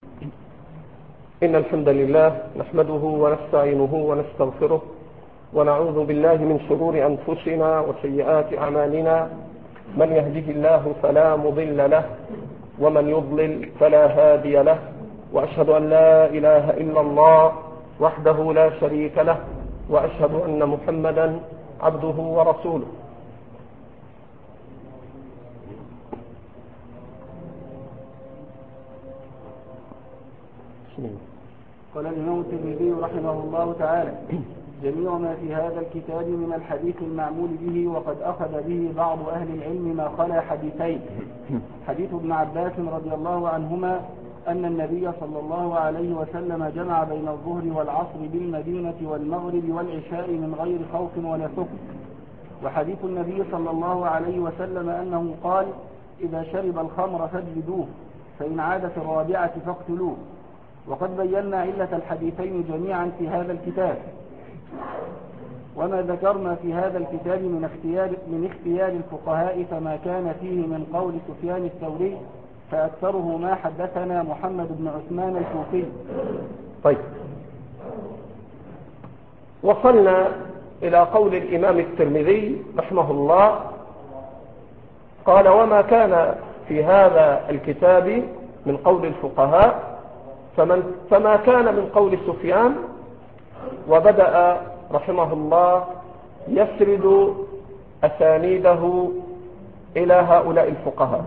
إن الحمد لله نحمده ونستعينه ونستغفره ونعوذ بالله من شرور أنفسنا وسيئات أعمالنا. من يهده الله فلا مضل له ومن يضلل فلا هادي له، وأشهد أن لا إله إلا الله وحده لا شريك له، وأشهد أن محمدا عبده ورسوله. قال الإمام الترمذي رحمه الله تعالى: جميع ما في هذا الكتاب من الحديث المعمول به وقد أخذ به بعض أهل العلم ما خلا حديثين. حديث ابن عباس رضي الله عنهما أن النبي صلى الله عليه وسلم جمع بين الظهر والعصر بالمدينة والمغرب والعشاء من غير خوف ولا سكر. وحديث النبي صلى الله عليه وسلم أنه قال: إذا شرب الخمر فاجلدوه، فإن عاد في الرابعة فاقتلوه. وقد بينا علة الحديثين جميعا في هذا الكتاب، وما ذكرنا في هذا الكتاب من اختيار الفقهاء فما كان فيه من قول سفيان الثوري، فأكثره ما حدثنا محمد بن عثمان الكوفي. طيب، وصلنا إلى قول الإمام الترمذي رحمه الله، قال: وما كان في هذا الكتاب من قول الفقهاء فما كان من قول سفيان. وبدأ رحمه الله يسرد أسانيده إلى هؤلاء الفقهاء.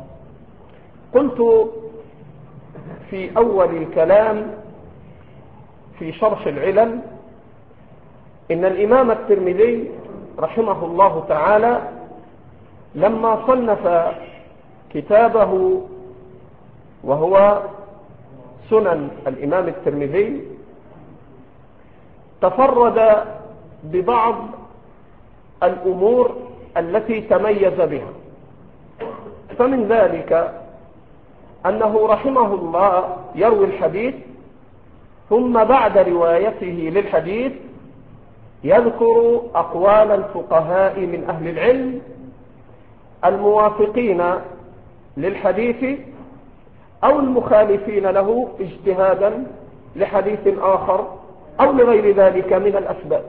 قلت في أول الكلام في شرح العلل إن الإمام الترمذي رحمه الله تعالى لما صنف كتابه وهو سنن الإمام الترمذي تفرد ببعض الأمور التي تميز بها. فمن ذلك أنه رحمه الله يروي الحديث، ثم بعد روايته للحديث يذكر أقوال الفقهاء من أهل العلم الموافقين للحديث أو المخالفين له اجتهادا لحديث آخر أو لغير ذلك من الأسباب.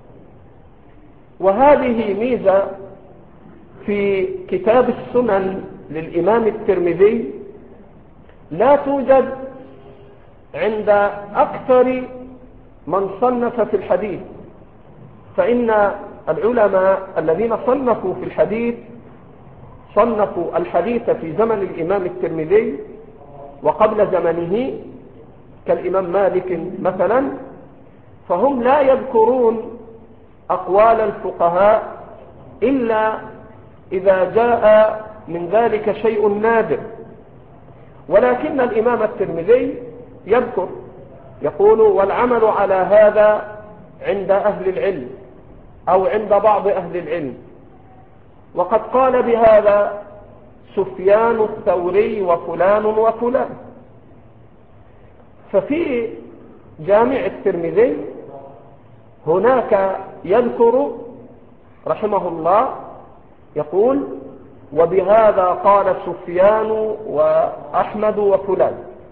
وهذه ميزة في كتاب السنن للإمام الترمذي لا توجد عند أكثر من صنف في الحديث. فإن العلماء الذين صنفوا في الحديث صنفوا الحديث في زمن الإمام الترمذي وقبل زمنه، كالإمام مالك مثلا، فهم لا يذكرون أقوال الفقهاء إلا إذا جاء من ذلك شيء نادر. ولكن الإمام الترمذي يذكر، يقول: والعمل على هذا عند أهل العلم أو عند بعض أهل العلم، وقد قال بهذا سفيان الثوري وفلان وفلان. ففي جامع الترمذي هناك يذكر رحمه الله يقول: وبهذا قال سفيان وأحمد وفلان.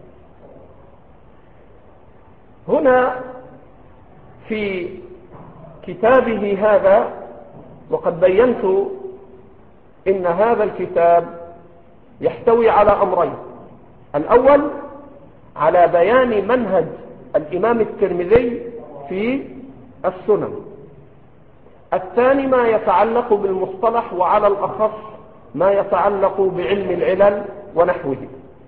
هنا في كتابه هذا، وقد بينت إن هذا الكتاب يحتوي على أمرين: الأول على بيان منهج الإمام الترمذي في السنن، الثاني ما يتعلق بالمصطلح، وعلى الأخص ما يتعلق بعلم العلل ونحوه.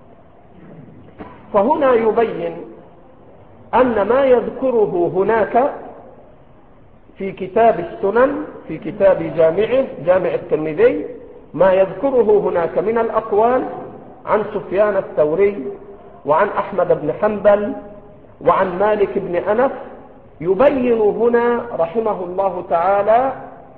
فهنا يبين أن ما يذكره هناك في كتاب السنن في كتاب جامع الترمذي، ما يذكره هناك من الأقوال عن سفيان الثوري وعن أحمد بن حنبل وعن مالك بن أنس، يبين هنا رحمه الله تعالى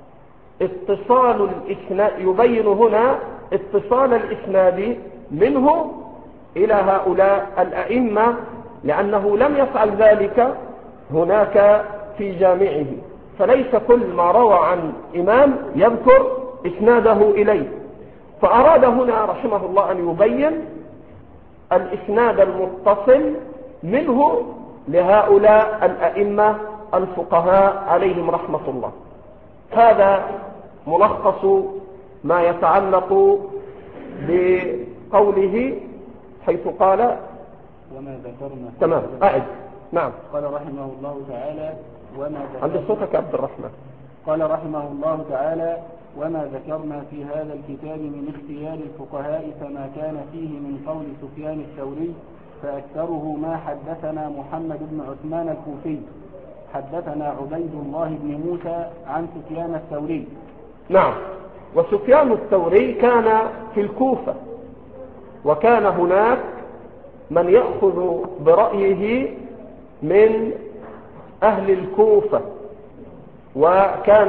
يبين هنا اتصال الإسناد منه إلى هؤلاء الأئمة، لأنه لم يفعل ذلك هناك في جامعه. فليس كل ما روى عن إمام يذكر إسناده إليه. فأراد هنا رحمه الله أن يبين الإسناد المتصل منه لهؤلاء الأئمة الفقهاء عليهم رحمة الله. هذا ملخص ما يتعلق بقوله حيث قال وما ذكرنا. تمام، أعد. نعم. قال رحمه الله تعالى وما ذكرنا. عند صوتك عبد الرحمن. قال رحمه الله تعالى وما ذكرنا في هذا الكتاب من اختيار الفقهاء فما كان فيه من قول سفيان الثوري فأكثره ما حدثنا محمد بن عثمان الكوفي حدثنا عبيد الله بن موسى عن سفيان الثوري. نعم. وسفيان الثوري كان في الكوفة، وكان هناك من يأخذ برأيه من أهل الكوفة، وكان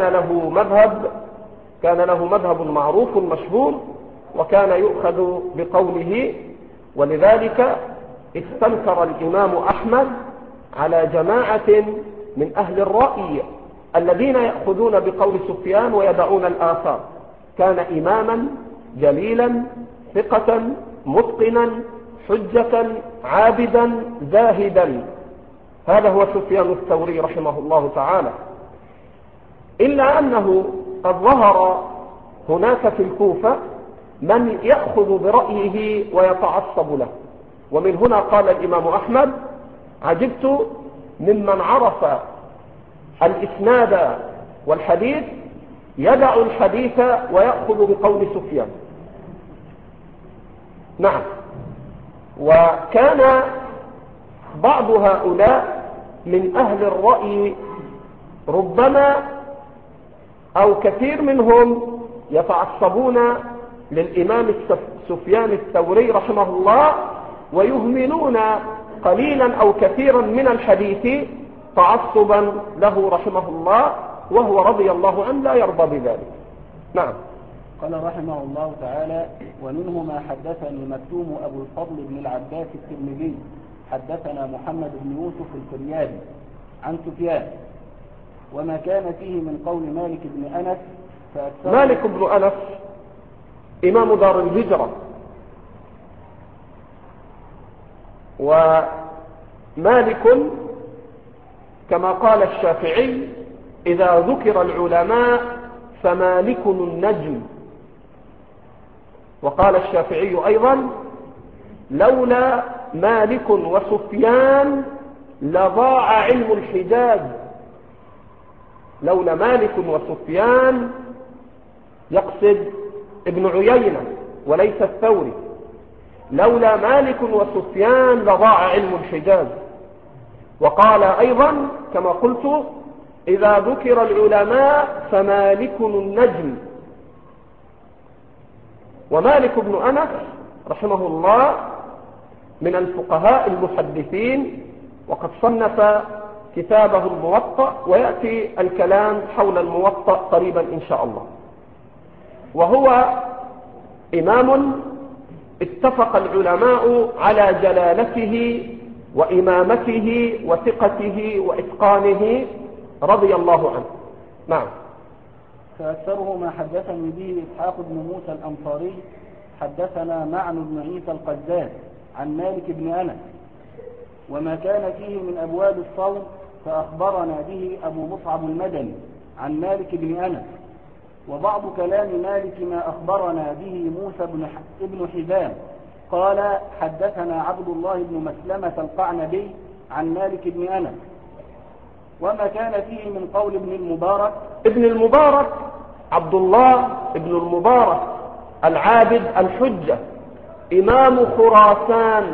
له مذهب معروف مشهور، وكان يؤخذ بقوله. ولذلك استنكر الإمام أحمد على جماعة من أهل الرأي الذين يأخذون بقول سفيان ويدعون الآثار. كان إماما جليلا ثقة متقنا حجة عابدا زاهدا. هذا هو سفيان الثوري رحمه الله تعالى. إلا أنه قد ظهر هناك في الكوفة من يأخذ برأيه ويتعصب له، ومن هنا قال الإمام أحمد عجبت ممن عرف الإسناد والحديث يدع الحديث ويأخذ بقول سفيان. نعم. وكان بعض هؤلاء من أهل الرأي ربما أو كثير منهم يتعصبون للإمام سفيان الثوري رحمه الله، ويهملون قليلا أو كثيرا من الحديث تعصبا له رحمه الله، وهو رضي الله عنه لا يرضى بذلك. نعم. قال رحمه الله تعالى ومنه ما حدثني مكتوم أبو الفضل بن العباس الترمذي حدثنا محمد بن يوسف الفريابي عن سفيان وما كان فيه من قول مالك بن أنس. مالك بن أنس إمام دار الهجرة، ومالك كما قال الشافعي إذا ذكر العلماء فمالك النجم. وقال الشافعي أيضا لولا مالك وسفيان لضاع علم الحجاز. لولا مالك وسفيان يقصد ابن عيينة وليس الثوري. لولا مالك وسفيان لضاع علم الحجاز. وقال أيضا كما قلت إذا ذكر العلماء فمالك النجم. ومالك بن أنس رحمه الله من الفقهاء المحدثين، وقد صنف كتابه الموطأ، ويأتي الكلام حول الموطأ قريبا إن شاء الله. وهو إمام اتفق العلماء على جلالته وإمامته وثقته وإتقانه رضي الله عنه. نعم. فأكثره ما حدثني به إسحاق بن موسى الأنصاري حدثنا معن بن عيسى القزاز عن مالك بن أنس وما كان فيه من أبواب الصوم فأخبرنا به أبو مصعب المدني عن مالك بن أنس. وبعض كلام مالك ما أخبرنا به موسى بن حبان قال حدثنا عبد الله بن مسلمة القعنبي عن مالك بن أنس. وما كان فيه من قول ابن المبارك عبد الله ابن المبارك العابد الحجة إمام خراسان.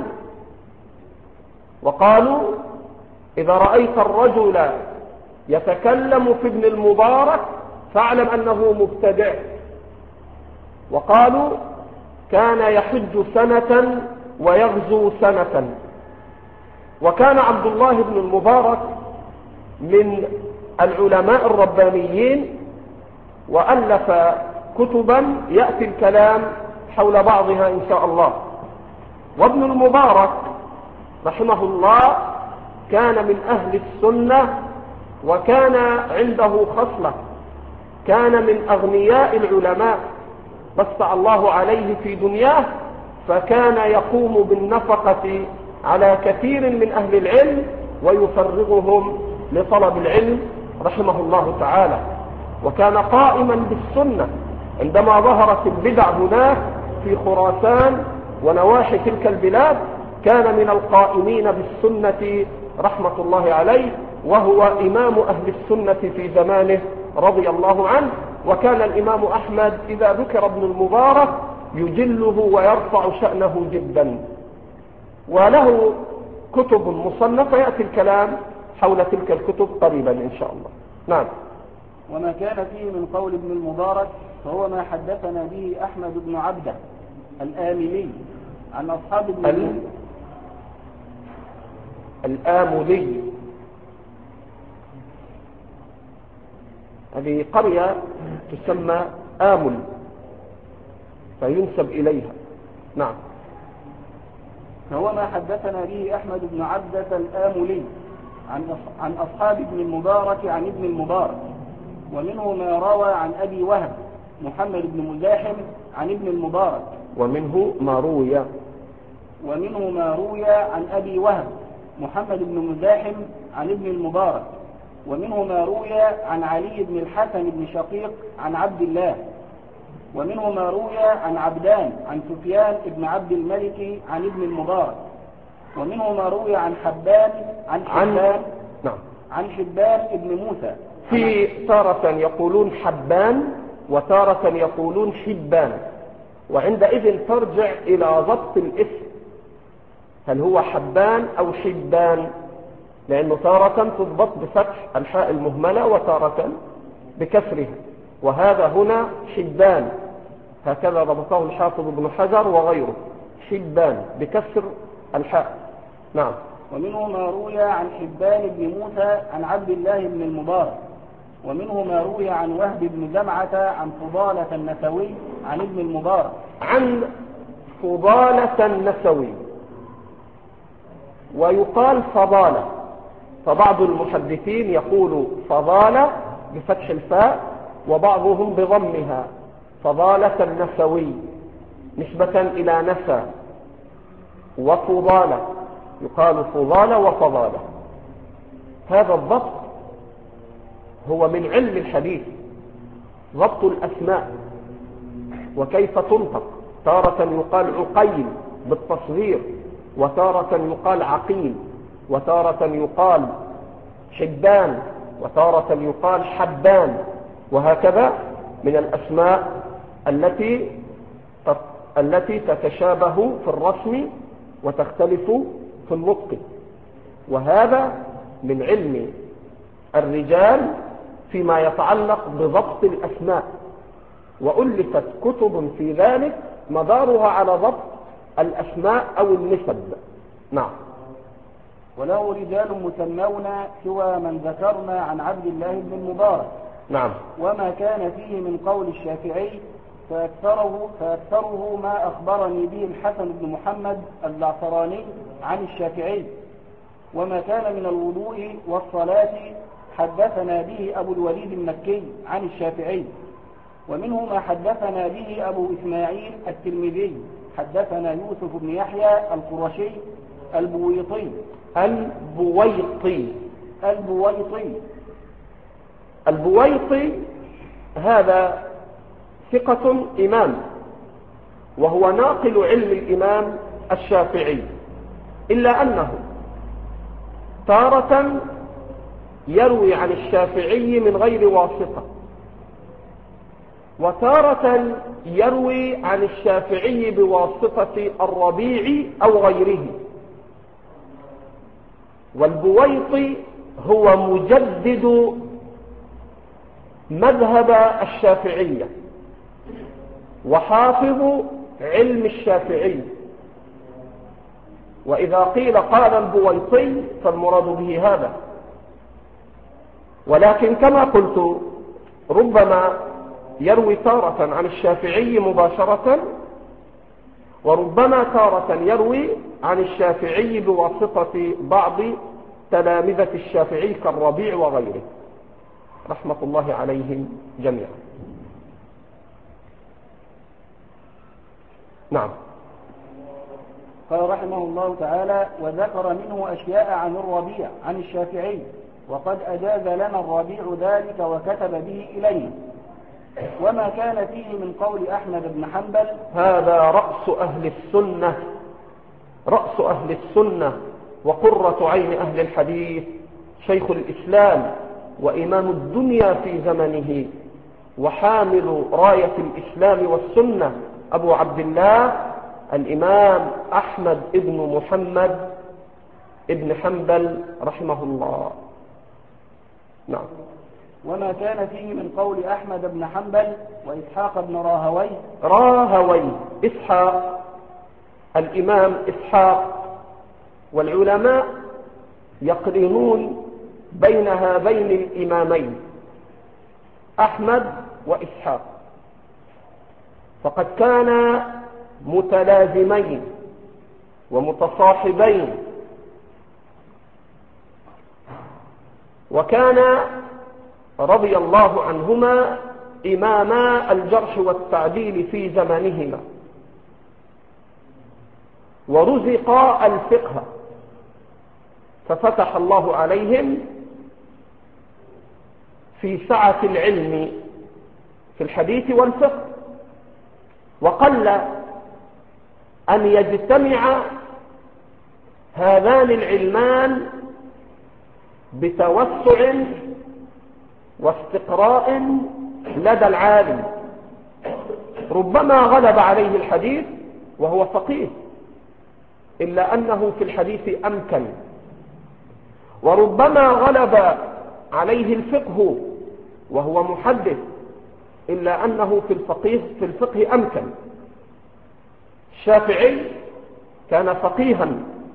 وقالوا إذا رأيت الرجل يتكلم في ابن المبارك فاعلم أنه مبتدع. وقالوا كان يحج سنة ويغزو سنة. وكان عبد الله بن المبارك من العلماء الربانيين، وألف كتبا يأتي الكلام حول بعضها إن شاء الله. وابن المبارك رحمه الله كان من أهل السنة، وكان عنده خصلة، كان من أغنياء العلماء، وسع الله عليه في دنياه فكان يقوم بالنفقة على كثير من أهل العلم ويفرغهم لطلب العلم رحمه الله تعالى. وكان قائما بالسنة عندما ظهرت البدع هناك في خراسان ونواحي تلك البلاد، كان من القائمين بالسنة رحمة الله عليه، وهو إمام أهل السنة في زمانه رضي الله عنه. وكان الإمام أحمد إذا ذكر ابن المبارك يجله ويرفع شأنه جدا، وله كتب مصنفة يأتي الكلام حول تلك الكتب قريبا إن شاء الله. نعم. وما كان فيه من قول ابن المبارك فهو ما حدثنا به أحمد بن عبده الآملي عن أصحاب ابن الآملي. هذه قرية تسمى آمل فينسب إليها. نعم. فهو ما حدثنا به أحمد بن عبدة الآملي عن أصحاب ابن المبارك عن ابن المبارك، ومنه ما روى عن أبي وهب محمد بن مزاحم عن ابن المبارك، ومنه ما روي عن أبي وهب محمد بن مزاحم عن ابن المبارك، ومنه ما روي عن علي بن الحسن بن شقيق عن عبد الله، ومنه ما روي عن عبدان عن سفيان بن عبد الملك عن ابن المبارك، ومنه ما روي عن حبان عن حبان ابن موسى. في تارة يقولون حبان وتارة يقولون حبان، وعندئذ ترجع إلى ضبط الاسم، هل هو حبان أو حبان، لأنه تارة تضبط بفتح الحاء المهملة وتارة بكسرها، وهذا هنا حبان هكذا ضبطه الحافظ ابن حجر وغيره، حبان بكسر الحاء. نعم. ومنه ما روي عن حبان بن موسى عن عبد الله بن المبارك، ومنه ما روي عن وهب بن جمعة عن فضالة النسوي عن ابن المبارك. عن فضالة النسوي، ويقال فضالة، فبعض المحدثين يقول فضالة بفتح الفاء وبعضهم بضمها، فضالة النسوي نسبة إلى نسى، وفضالة يقال فضالة وفضالة. هذا الضبط هو من علم الحديث، ضبط الأسماء وكيف تنطق، تارة يقال عقيل بالتصغير، وتارة يقال عقيل، وتارة يقال حبان، وتارة يقال حبان، وهكذا من الأسماء التي تتشابه في الرسم وتختلف في النطق. وهذا من علم الرجال فيما يتعلق بضبط الأسماء، وألفت كتب في ذلك مدارها على ضبط الأسماء أو النسب. نعم. وله رجال مسمون سوى من ذكرنا عن عبد الله بن المبارك. نعم. وما كان فيه من قول الشافعي فأكثره ما أخبرني به الحسن بن محمد الزعفراني عن الشافعي. وما كان من الوضوء والصلاة حدثنا به أبو الوليد المكي عن الشافعي. ومنه ما حدثنا به أبو إسماعيل الترمذي حدثنا يوسف بن يحيى القرشي البويطي هذا ثقة إمام، وهو ناقل علم الإمام الشافعي، إلا أنه تارة يروي عن الشافعي من غير واسطة، وتارة يروي عن الشافعي بواسطة الربيع أو غيره. والبويطي هو مجدد مذهب الشافعية وحافظ علم الشافعي، وإذا قيل قال البويطي فالمراد به هذا. ولكن كما قلت ربما يروي تارة عن الشافعي مباشرة، وربما تارة يروي عن الشافعي بواسطة بعض تلامذة الشافعي كالربيع وغيره رحمة الله عليهم جميعا. نعم. قال رحمه الله تعالى: وذكر منه أشياء عن الربيع عن الشافعي، وقد أجاز لنا الربيع ذلك وكتب به إليه. وما كان فيه من قول أحمد بن حنبل. هذا رأس أهل السنة وقرة عين أهل الحديث، شيخ الإسلام وإمام الدنيا في زمنه وحامل راية الإسلام والسنة، أبو عبد الله الإمام أحمد بن محمد ابن حنبل رحمه الله. نعم. وما كان فيه من قول أحمد بن حنبل وإسحاق بن راهوي إسحاق، الإمام إسحاق، والعلماء يقرنون بين هذين الإمامين أحمد وإسحاق، فقد كانا متلازمين ومتصاحبين، وكان رضي الله عنهما إماما الجرح والتعديل في زمانهما، ورزقا الفقه ففتح الله عليهم في سعة العلم في الحديث والفقه، وقل أن يجتمع هذان العلمان بتوسع واستقراء لدى العالم. ربما غلب عليه الحديث وهو فقيه إلا أنه في الحديث أمكن، وربما غلب عليه الفقه وهو محدث إلا أنه في الفقه أمكن. الشافعي كان فقيها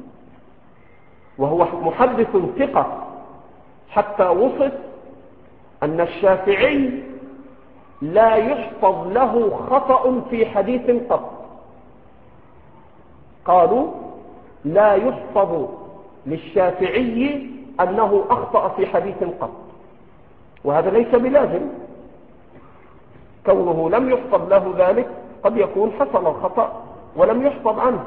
وهو محدث ثقة، حتى وصف أن الشافعي لا يحفظ له خطأ في حديث قط. قالوا لا يحفظ للشافعي أنه أخطأ في حديث قط، وهذا ليس بلازم، كونه لم يحفظ له ذلك قد يكون حصل الخطأ ولم يحفظ عنه.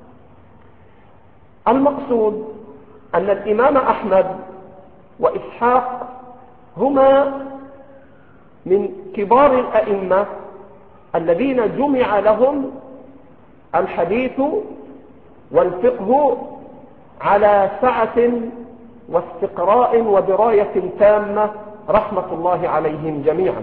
المقصود أن الإمام أحمد وإسحاق هما من كبار الأئمة الذين جمع لهم الحديث والفقه على سعة واستقراء ودراية تامة رحمة الله عليهم جميعا.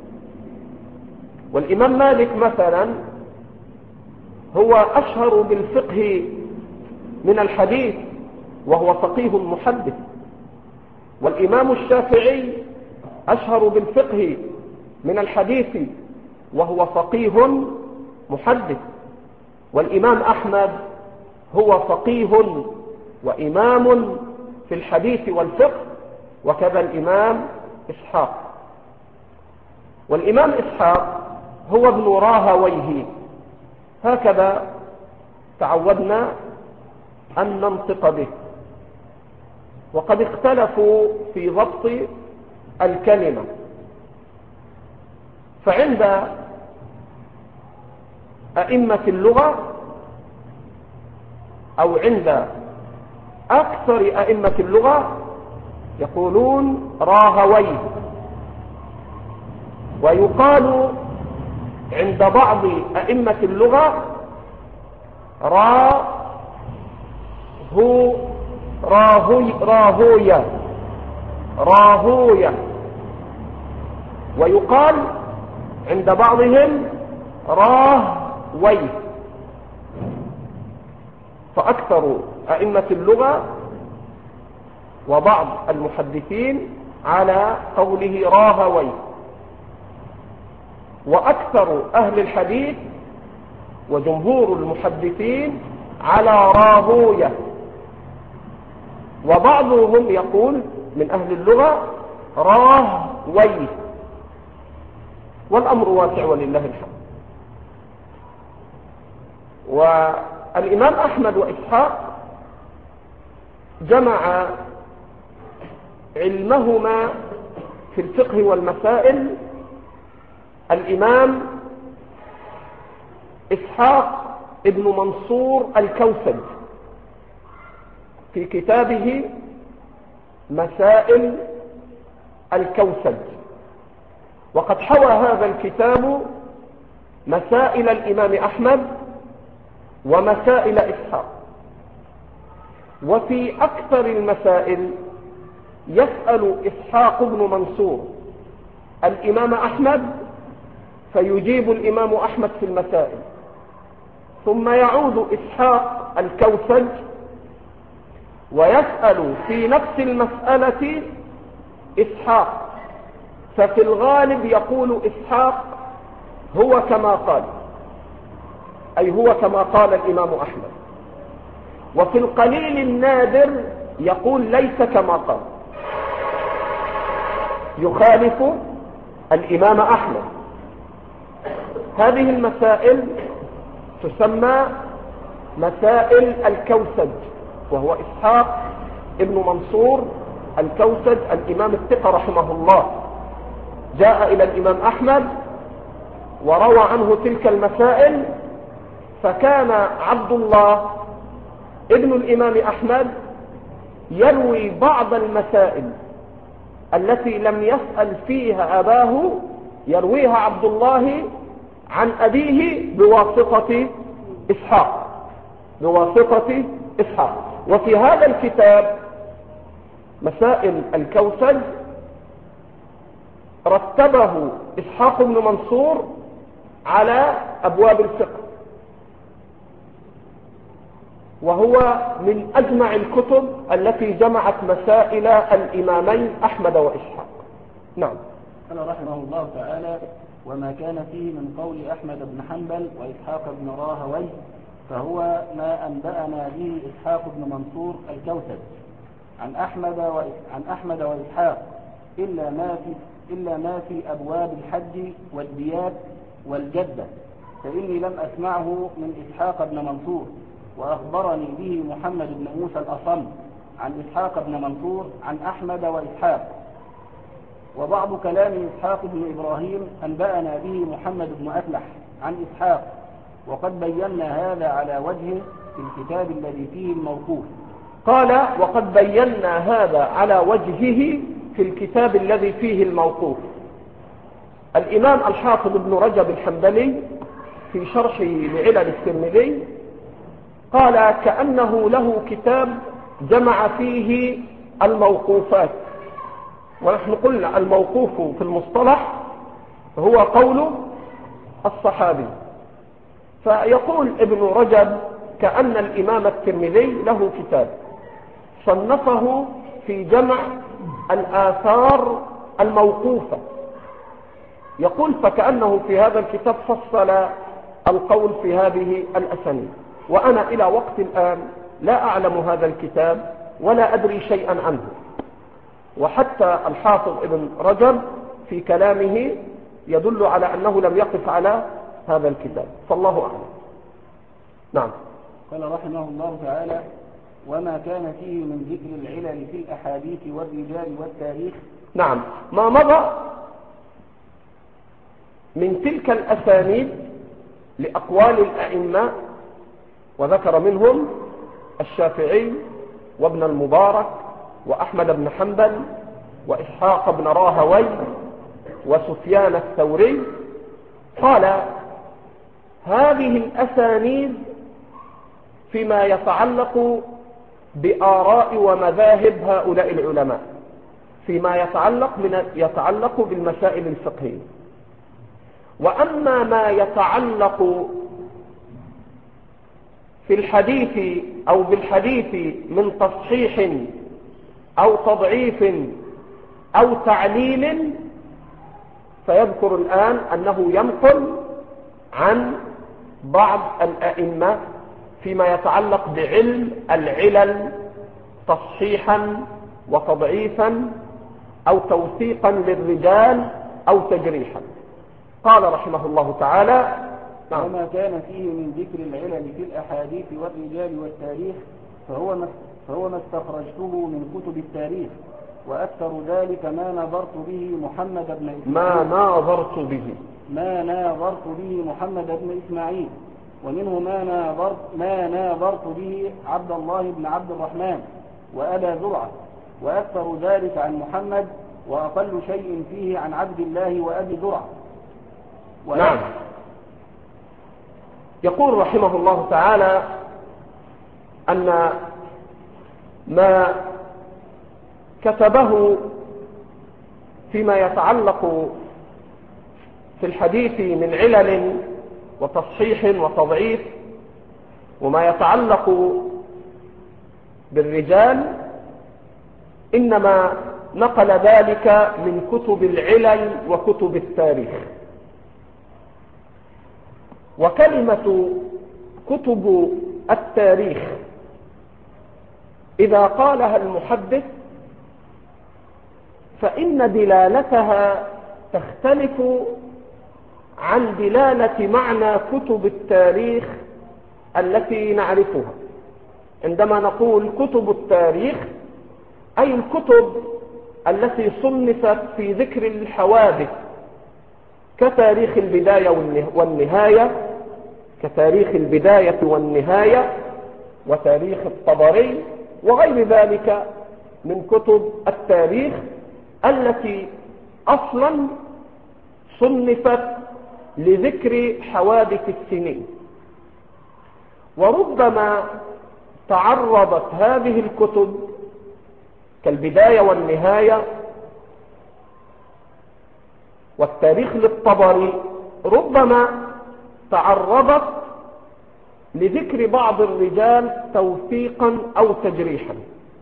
والإمام مالك مثلا هو أشهر بالفقه من الحديث وهو فقيه محدث، والإمام الشافعي أشهر بالفقه من الحديث وهو فقيه محدث، والإمام أحمد هو فقيه وإمام في الحديث والفقه، وكذا الإمام إسحاق. والإمام إسحاق هو ابن راهويه، هكذا تعودنا أن ننطق به، وقد اختلفوا في ضبط الكلمة. فعند أئمة اللغة أو عند أكثر أئمة اللغة يقولون راهويه، ويقال عند بعض أئمة اللغة راهوية، ويقال عند بعضهم راهويه. فأكثر أئمة اللغة وبعض المحدثين على قوله راهويه، وأكثر أهل الحديث وجمهور المحدثين على راهوية، وبعضهم يقول من أهل اللغة راهويه، والأمر واسع ولله الحمد. والإمام أحمد وإسحاق جمع علمهما في الفقه والمسائل. الإمام إسحاق ابن منصور الكوسج في كتابه مسائل الكوسج، وقد حوى هذا الكتاب مسائل الإمام أحمد ومسائل إسحاق. وفي أكثر المسائل يسأل إسحاق بن منصور الإمام أحمد فيجيب الإمام أحمد في المسائل، ثم يعود إسحاق الكوسج ويسأل في نفس المسألة إسحاق، ففي الغالب يقول إسحاق هو كما قال، أي هو كما قال الإمام أحمد، وفي القليل النادر يقول ليس كما قال، يخالف الإمام أحمد. هذه المسائل تسمى مسائل الكوسج، وهو إسحاق ابن منصور الكوسج الإمام الثقة رحمه الله، جاء إلى الإمام أحمد وروى عنه تلك المسائل، فكان عبد الله ابن الإمام أحمد يروي بعض المسائل التي لم يسأل فيها أباه، يرويها عبد الله عن أبيه بواسطة إسحاق. وفي هذا الكتاب مسائل الكوسج رتبه إسحاق بن منصور على أبواب الفقه، وهو من أجمع الكتب التي جمعت مسائل الإمامين أحمد وإسحاق. نعم. قال رحمه الله تعالى: وما كان فيه من قول أحمد بن حنبل وإسحاق بن راهوي فهو ما أنبأنا به إسحاق بن منصور الكوسج عن أحمد وإسحاق إلا ما في أبواب الحج والديات والجدة، فإني لم أسمعه من إسحاق بن منصور، وأخبرني به محمد بن موسى الأصم عن إسحاق بن منصور عن أحمد وإسحاق. وبعض كلام إسحاق بن إبراهيم أنبأنا به محمد بن أفلح عن إسحاق، وقد بينا هذا على وجهه في الكتاب الذي فيه الموقوف. قال: وقد بينا هذا على وجهه في الكتاب الذي فيه الموقوف. الإمام الحافظ ابن رجب الحنبلي في شرحه لعلل الترمذي قال كأنه له كتاب جمع فيه الموقوفات، ونحن قلنا الموقوف في المصطلح هو قول الصحابي. فيقول ابن رجب كأن الإمام الترمذي له كتاب صنفه في جمع الآثار الموقوفة، يقول فكأنه في هذا الكتاب فصل القول في هذه الأسانيد، وأنا إلى وقت الآن لا أعلم هذا الكتاب ولا أدري شيئا عنه، وحتى الحافظ ابن رجب في كلامه يدل على أنه لم يقف على هذا الكتاب، فالله أعلم. نعم. قال رحمه الله تعالى: وما كان فيه من ذكر العلل في الأحاديث والرجال والتاريخ. نعم، ما مضى من تلك الأسانيد لأقوال الأئمة، وذكر منهم الشافعي وابن المبارك وأحمد بن حنبل وإسحاق بن راهوي وسفيان الثوري. قال: هذه الأسانيد فيما يتعلق بآراء ومذاهب هؤلاء العلماء، فيما يتعلق بالمسائل الفقهية. وأما ما يتعلق في الحديث أو بالحديث من تصحيح أو تضعيف أو تعليل، فيذكر الآن أنه ينقل عن بعض الأئمة فيما يتعلق بعلم العلل تصحيحا وتضعيفا أو توثيقا للرجال أو تجريحا. قال رحمه الله تعالى: وما كان فيه من ذكر العلل في الأحاديث والرجال والتاريخ فهو ما استخرجته من كتب التاريخ، وأكثر ذلك ما نظرت به محمد بن إسماعيل ومنه ما ناظرت به عبد الله بن عبد الرحمن وأبا زرعة، وأكثر ذلك عن محمد، وأقل شيء فيه عن عبد الله وأبي زرعة. نعم. يقول رحمه الله تعالى أن ما كتبه فيما يتعلق في الحديث من علل وتصحيح وتضعيف، وما يتعلق بالرجال، إنما نقل ذلك من كتب العلل وكتب التاريخ. وكلمة كتب التاريخ إذا قالها المحدث فإن دلالتها تختلف عن دلالة معنى كتب التاريخ التي نعرفها. عندما نقول كتب التاريخ أي الكتب التي صنفت في ذكر الحوادث كتاريخ البداية والنهاية، كتاريخ البداية والنهاية وتاريخ الطبري وغير ذلك من كتب التاريخ التي أصلا صنفت لذكر حوادث السنين. وربما تعرضت هذه الكتب كالبداية والنهاية والتاريخ للطبري ربما تعرضت لذكر بعض الرجال توثيقا أو تجريحا،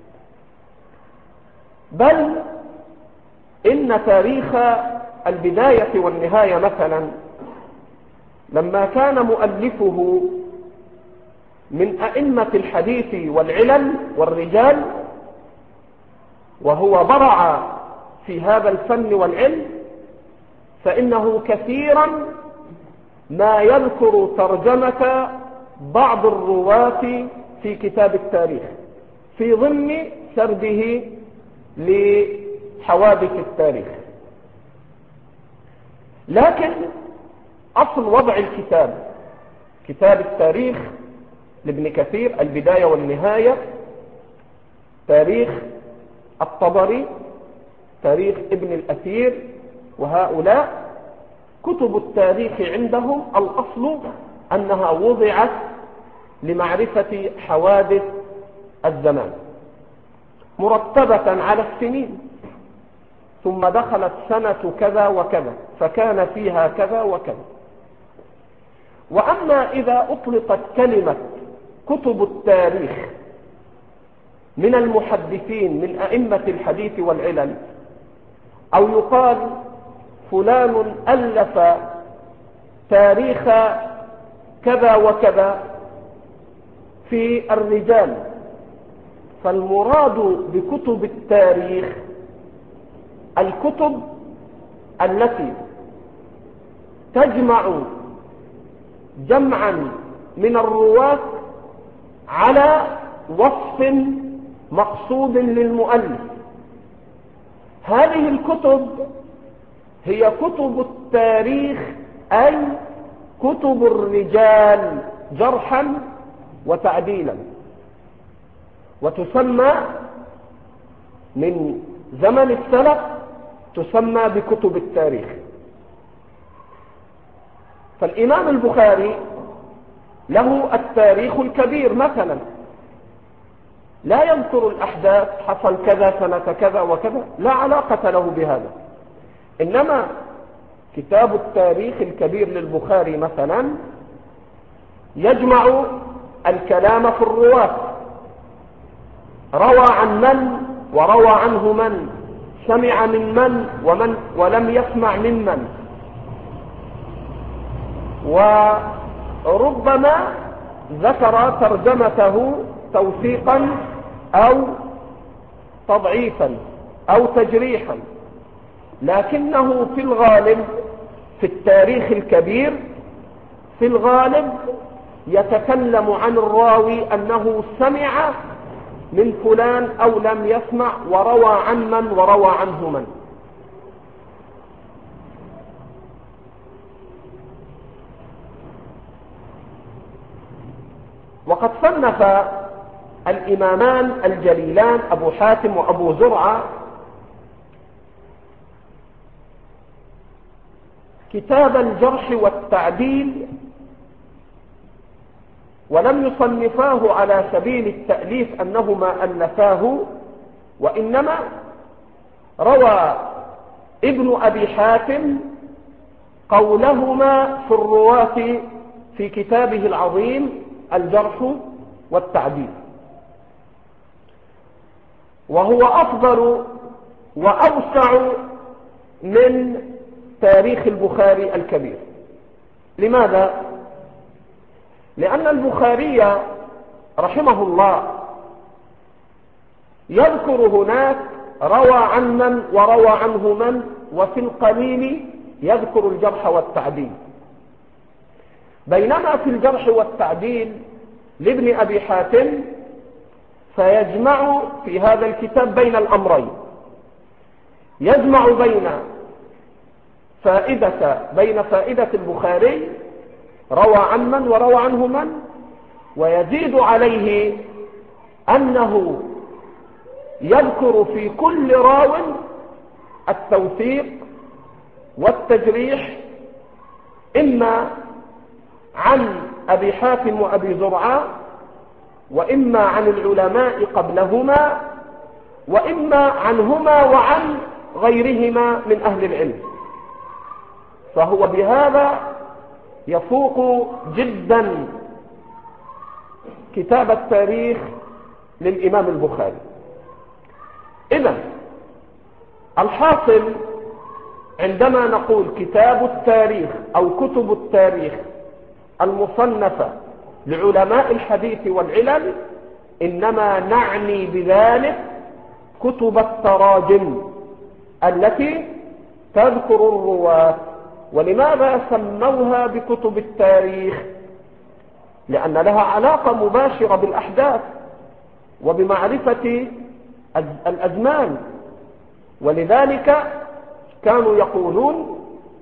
بل إن تاريخ البداية والنهاية مثلا لما كان مؤلفه من أئمة الحديث والعلل والرجال وهو برع في هذا الفن والعلم، فإنه كثيرا ما يذكر ترجمة بعض الرواة في كتاب التاريخ في ضمن سرده لحوادث التاريخ. لكن أصل وضع الكتاب، كتاب التاريخ لابن كثير البداية والنهاية، تاريخ الطبري، تاريخ ابن الأثير، وهؤلاء كتب التاريخ عندهم الأصل أنها وضعت لمعرفة حوادث الزمان مرتبة على السنين، ثم دخلت سنة كذا وكذا فكان فيها كذا وكذا. وأما إذا أطلقت كلمة كتب التاريخ من المحدثين من أئمة الحديث والعلل، أو يقال فلان ألف تاريخ كذا وكذا في الرجال، فالمراد بكتب التاريخ الكتب التي تجمع جمعا من الرواة على وصف مقصود للمؤلف. هذه الكتب هي كتب التاريخ، أي كتب الرجال جرحا وتعديلا، وتسمى من زمن السلف تسمى بكتب التاريخ. فالإمام البخاري له التاريخ الكبير مثلا، لا يذكر الأحداث حصل كذا سنة كذا وكذا، لا علاقة له بهذا. إنما كتاب التاريخ الكبير للبخاري مثلا يجمع الكلام في الرواة، روى عن من وروى عنه من، سمع من من ومن ولم يسمع ممن، وربما ذكر ترجمته توثيقا أو تضعيفا أو تجريحا. لكنه في الغالب في التاريخ الكبير في الغالب يتكلم عن الراوي أنه سمع من فلان أو لم يسمع، وروى عن من وروى عنه من. وقد صنف الإمامان الجليلان أبو حاتم وأبو زرعة كتاب الجرح والتعديل، ولم يصنفاه على سبيل التأليف أنهما ألفاه، وإنما روى ابن أبي حاتم قولهما في الرواة في كتابه العظيم الجرح والتعديل، وهو أفضل وأوسع من تاريخ البخاري الكبير. لماذا؟ لأن البخاري رحمه الله يذكر هناك روى عن من وروى عنه من، وفي القليل يذكر الجرح والتعديل، بينما في الجرح والتعديل لابن أبي حاتم فيجمع في هذا الكتاب بين الأمرين، يجمع بين فائدة البخاري روى عن من وروى عنه من، ويزيد عليه أنه يذكر في كل راو التوثيق والتجريح، إما عن أبي حاتم وأبي زرعة، وإما عن العلماء قبلهما، وإما عنهما وعن غيرهما من أهل العلم. فهو بهذا يفوق جدا كتاب التاريخ للإمام البخاري. إذن الحاصل عندما نقول كتاب التاريخ أو كتب التاريخ المصنفة لعلماء الحديث والعلل، إنما نعني بذلك كتب التراجم التي تذكر الرواة. ولماذا سموها بكتب التاريخ؟ لأن لها علاقة مباشرة بالأحداث وبمعرفة الأزمان، ولذلك كانوا يقولون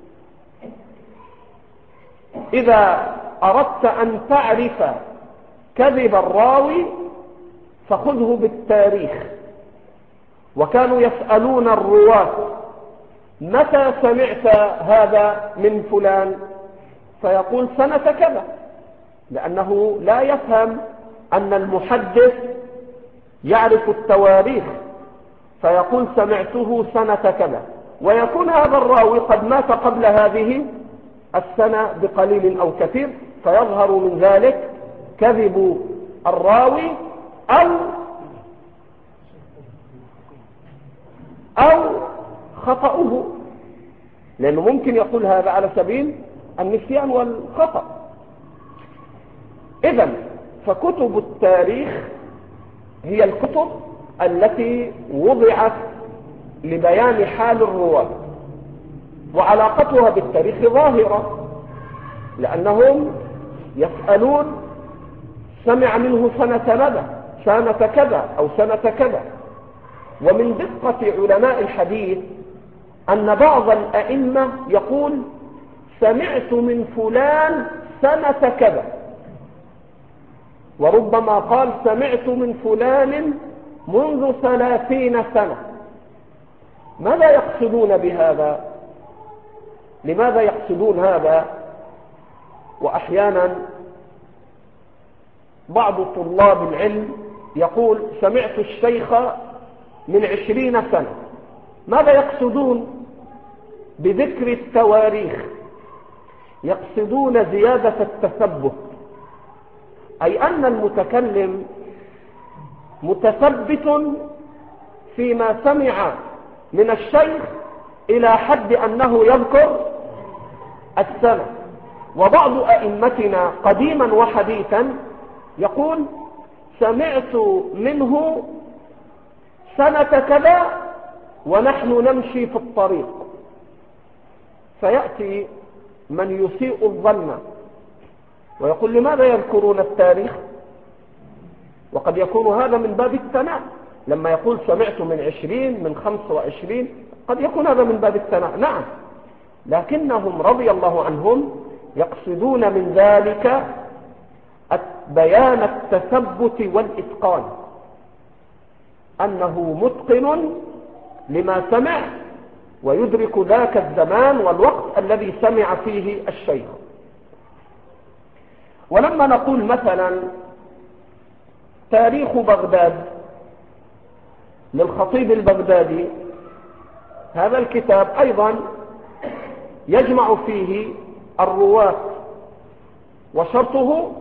إذا أردت أن تعرف كذب الراوي فخذه بالتاريخ. وكانوا يسألون الرواة متى سمعت هذا من فلان؟ فيقول سنة كذا، لأنه لا يفهم أن المحدث يعرف التواريخ، فيقول سمعته سنة كذا، ويكون هذا الراوي قد مات قبل هذه السنة بقليل أو كثير، فيظهر من ذلك كذب الراوي أو خطأه، لأنه ممكن يقول هذا على سبيل النسيان والخطأ. إذن فكتب التاريخ هي الكتب التي وضعت لبيان حال الرواة، وعلاقتها بالتاريخ ظاهرة، لأنهم يسألون سمع منه سنة كذا أو سنة كذا. ومن دقة علماء الحديث أن بعض الأئمة يقول سمعت من فلان سنة كذا، وربما قال سمعت من فلان منذ 30 سنة. ماذا يقصدون بهذا؟ لماذا يقصدون هذا؟ وأحيانا بعض طلاب العلم يقول سمعت الشيخ من 20 سنة. ماذا يقصدون بذكر التواريخ؟ يقصدون زيادة التثبت، أي أن المتكلم متثبت فيما سمع من الشيخ إلى حد أنه يذكر السنة. وبعض أئمتنا قديما وحديثا يقول سمعت منه سنة كذا ونحن نمشي في الطريق، فيأتي من يسيء الظن ويقول لماذا يذكرون التاريخ؟ وقد يكون هذا من باب الثناء، لما يقول سمعت من 20 من 25 قد يكون هذا من باب الثناء، نعم، لكنهم رضي الله عنهم يقصدون من ذلك بيان التثبت والإتقان، أنه متقن لما سمع ويدرك ذاك الزمان والوقت الذي سمع فيه الشيخ. ولما نقول مثلا تاريخ بغداد للخطيب البغدادي، هذا الكتاب أيضا يجمع فيه الرواة، وشرطه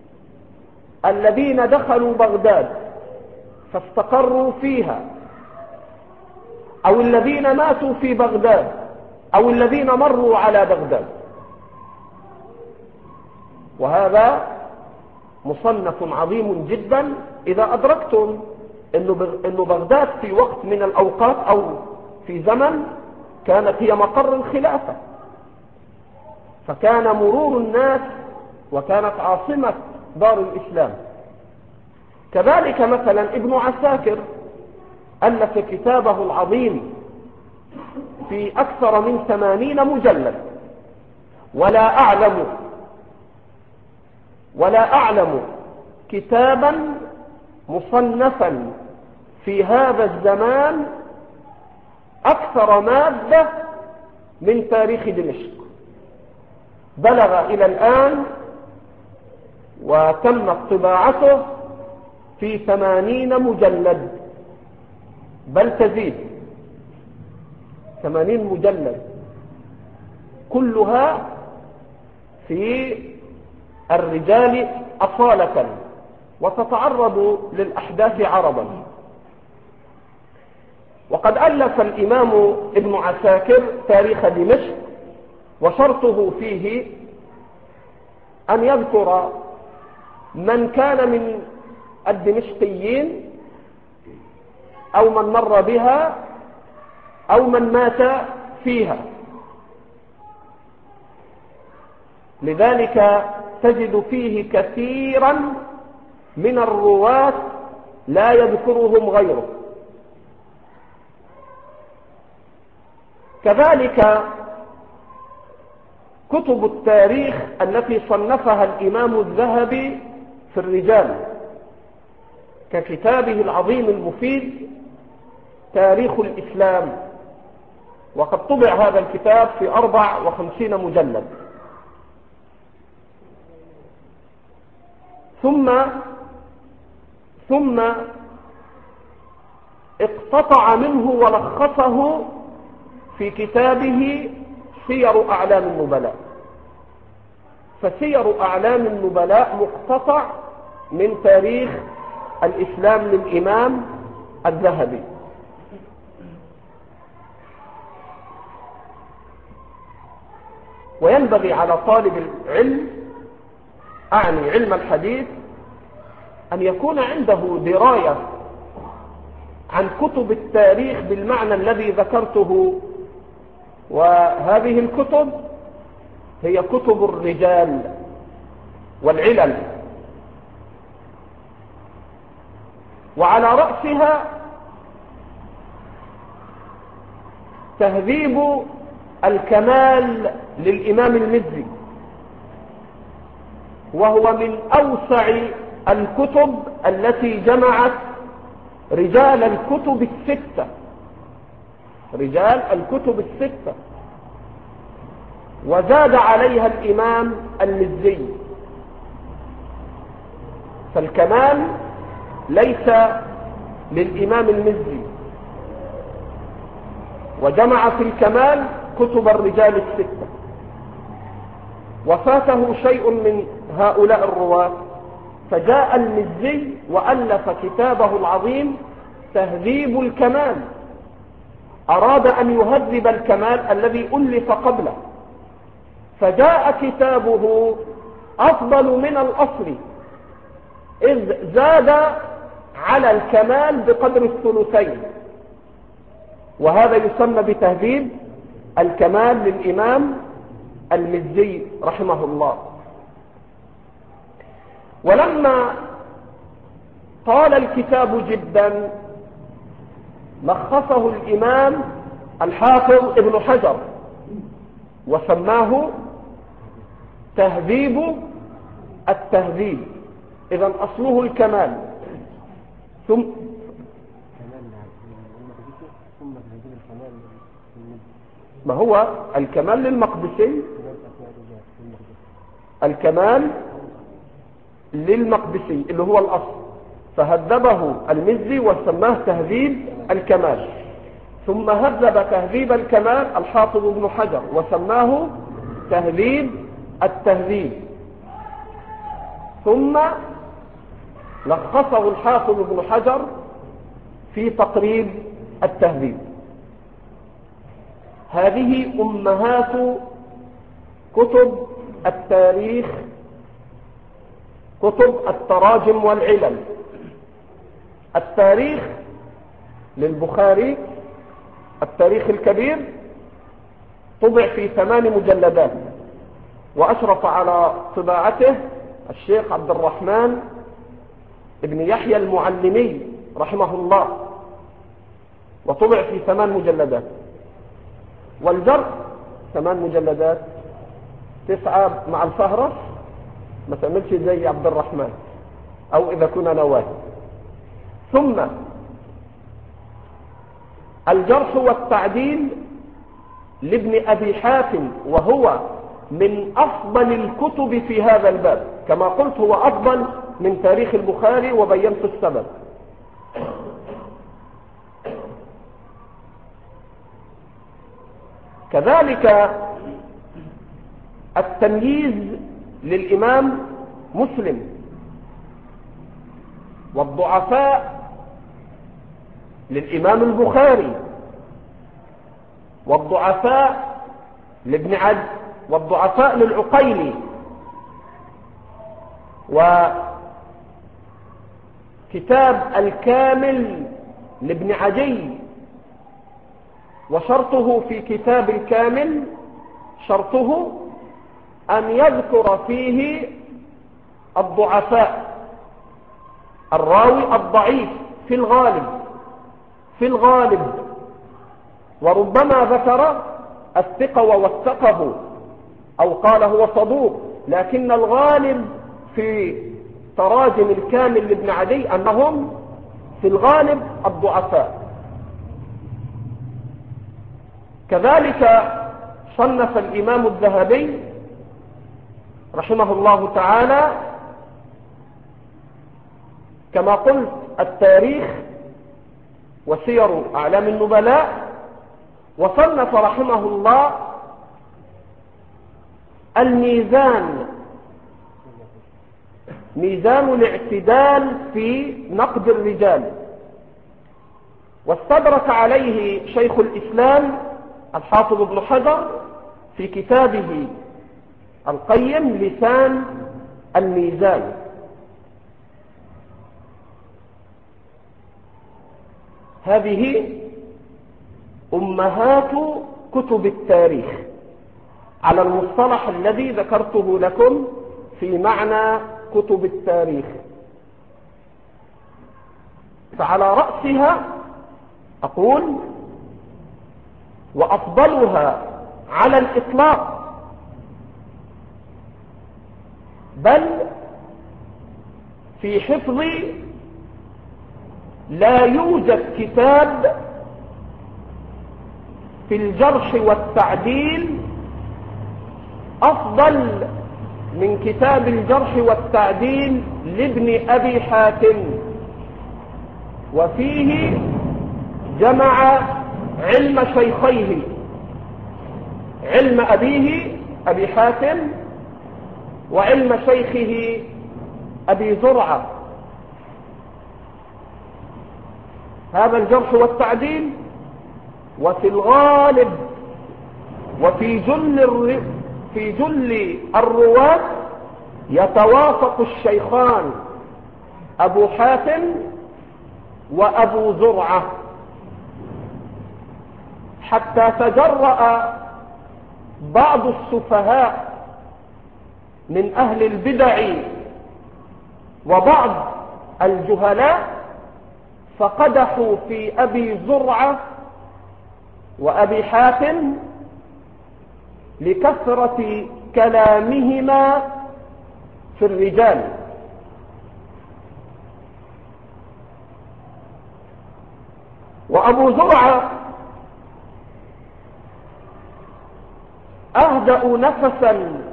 الذين دخلوا بغداد فاستقروا فيها، أو الذين ماتوا في بغداد، أو الذين مروا على بغداد. وهذا مصنف عظيم جدا إذا أدركتم أنه بغداد في وقت من الأوقات أو في زمن كانت هي مقر الخلافة، فكان مرور الناس وكانت عاصمة دار الإسلام. كذلك مثلا ابن عساكر ألف كتابه العظيم في أكثر من 80 مجلد، ولا أعلم كتابا مصنفا في هذا الزمان أكثر مادة من تاريخ دمشق. بلغ إلى الآن وتمت طباعته في 80 مجلد، بل تزيد 80 مجلد، كلها في الرجال أصالة وتتعرض للأحداث عرضا. وقد ألف الإمام ابن عساكر تاريخ دمشق، وشرطه فيه أن يذكر من كان من الدمشقيين أو من مر بها أو من مات فيها. لذلك تجد فيه كثيرا من الرواة لا يذكرهم غيره. كذلك كتب التاريخ التي صنفها الإمام الذهبي في الرجال، ككتابه العظيم المفيد تاريخ الإسلام، وقد طبع هذا الكتاب في 54 مجلد. ثم اقتطع منه ولخصه في كتابه سير أعلام النبلاء. فسير أعلام النبلاء مقتطع من تاريخ الإسلام للإمام الذهبي. وينبغي على طالب العلم، أعني علم الحديث، أن يكون عنده دراية عن كتب التاريخ بالمعنى الذي ذكرته. وهذه الكتب هي كتب الرجال والعلل، وعلى رأسها تهذيب الكمال للإمام المزي، وهو من أوسع الكتب التي جمعت رجال الكتب الستة، وزاد عليها الإمام المزي. فالكمال ليس للإمام المزي، وجمع في الكمال كتب الرجال الستة. وفاته شيء من هؤلاء الرواة، فجاء المزي وألف كتابه العظيم تهذيب الكمال، أراد أن يهذب الكمال الذي ألف قبله، فجاء كتابه أفضل من الأصل، إذ زاد على الكمال بقدر الثلثين. وهذا يسمى بتهذيب الكمال للإمام المزي رحمه الله. ولما طال الكتاب جدا لخصه الإمام الحافظ ابن حجر وسماه تهذيب التهذيب. إذن أصله الكمال. ثم ما هو الكمال للمقدسي؟ الكمال للمقدسي اللي هو الأصل، فهذبه المزي وسماه تهذيب الكمال. ثم هذب تهذيب الكمال الحافظ ابن حجر وسماه تهذيب التهذيب. ثم لخصه الحافظ ابن حجر في تقريب التهذيب. هذه أمهات كتب التاريخ، كتب التراجم والعلل. التاريخ للبخاري، التاريخ الكبير، طبع في 8 مجلدات، وأشرف على طباعته الشيخ عبد الرحمن ابن يحيى المعلمي رحمه الله، وطبع في 8 مجلدات. والجرح 8 مجلدات، 9 مع الفهرس، ما تعملش زي عبد الرحمن أو إذا كنا نواه. ثم الجرح والتعديل لابن أبي حاتم، وهو من أفضل الكتب في هذا الباب، كما قلت هو أفضل من تاريخ البخاري وبينت السبب. كذلك التمييز للإمام مسلم، والضعفاء للإمام البخاري، والضعفاء لابن عد، والضعفاء للعقيلي، وكتاب الكامل لابن عدي. وشرطه في كتاب الكامل، شرطه أن يذكر فيه الضعفاء، الراوي الضعيف في الغالب، وربما ذكر الثقة ووثقه أو قال هو صدوق، لكن الغالب في تراجم الكامل لابن عدي أنهم في الغالب الضعفاء. كذلك صنف الإمام الذهبي رحمه الله تعالى كما قلت التاريخ وسير أعلام النبلاء، وصنف رحمه الله الميزان، ميزان الاعتدال في نقد الرجال، واستدرك عليه شيخ الإسلام الحافظ ابن حجر في كتابه القيم لسان الميزان. هذه أمهات كتب التاريخ على المصطلح الذي ذكرته لكم في معنى كتب التاريخ. فعلى رأسها أقول وأفضلها على الإطلاق، بل في حفظي لا يوجد كتاب في الجرح والتعديل أفضل من كتاب الجرح والتعديل لابن أبي حاتم، وفيه جمع علم شيخيه، علم أبيه أبي حاتم وعلم شيخه أبي زرعة. هذا الجرح والتعديل، وفي الغالب وفي جل الرواة يتوافق الشيخان أبو حاتم وأبو زرعة، حتى تجرأ بعض السفهاء من أهل البدع وبعض الجهلاء فقدحوا في أبي زرعة وأبي حاتم لكثرة كلامهما في الرجال، وأبو زرعة أهدأ نفسا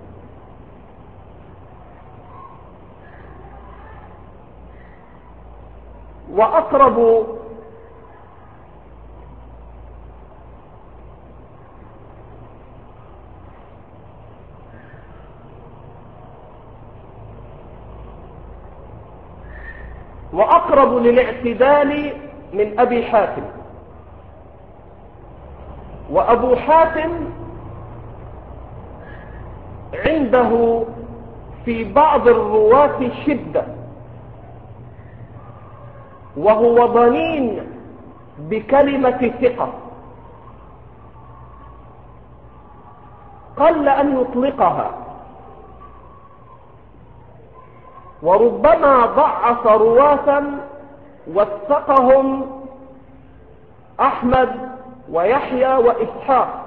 وأقرب للاعتدال من أبي حاتم. وأبو حاتم عنده في بعض الرواة شدة، وهو ضنين بكلمة ثقة، قل أن يطلقها، وربما ضعف رواة وثقهم أحمد ويحيى وإسحاق.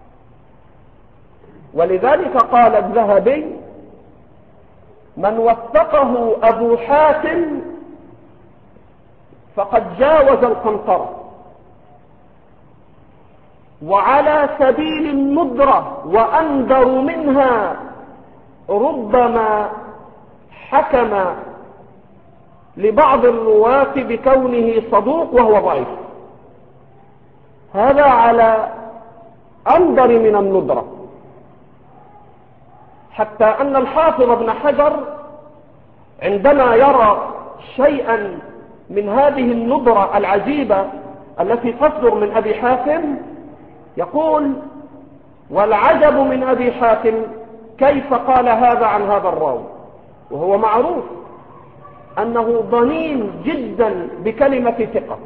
ولذلك قال الذهبي: من وثقه أبو حاتم فقد جاوز القنطرة. وعلى سبيل الندرة وأندر منها ربما حكم لبعض الرواة بكونه صدوق وهو ضعيف. هذا على أندر من الندرة، حتى أن الحافظ ابن حجر عندما يرى شيئا من هذه الندرة العجيبة التي تصدر من أبي حاتم يقول: والعجب من أبي حاتم كيف قال هذا عن هذا الراوي، وهو معروف أنه ضنين جدا بكلمة ثقة،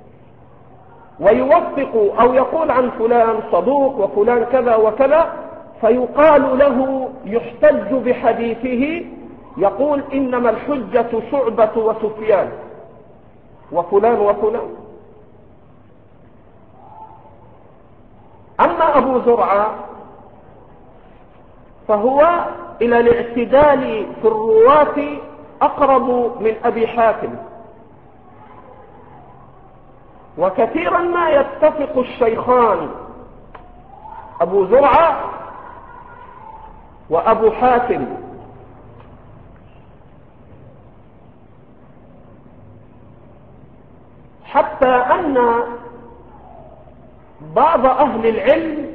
ويوثق أو يقول عن فلان صدوق وفلان كذا وكذا، فيقال له يحتج بحديثه يقول: إنما الحجة شعبة وسفيان وفلان وفلان. أما أبو زرعة فهو إلى الاعتدال في الرواة أقرب من أبي حاتم، وكثيرا ما يتفق الشيخان أبو زرعة وأبو حاتم، حتى أن بعض أهل العلم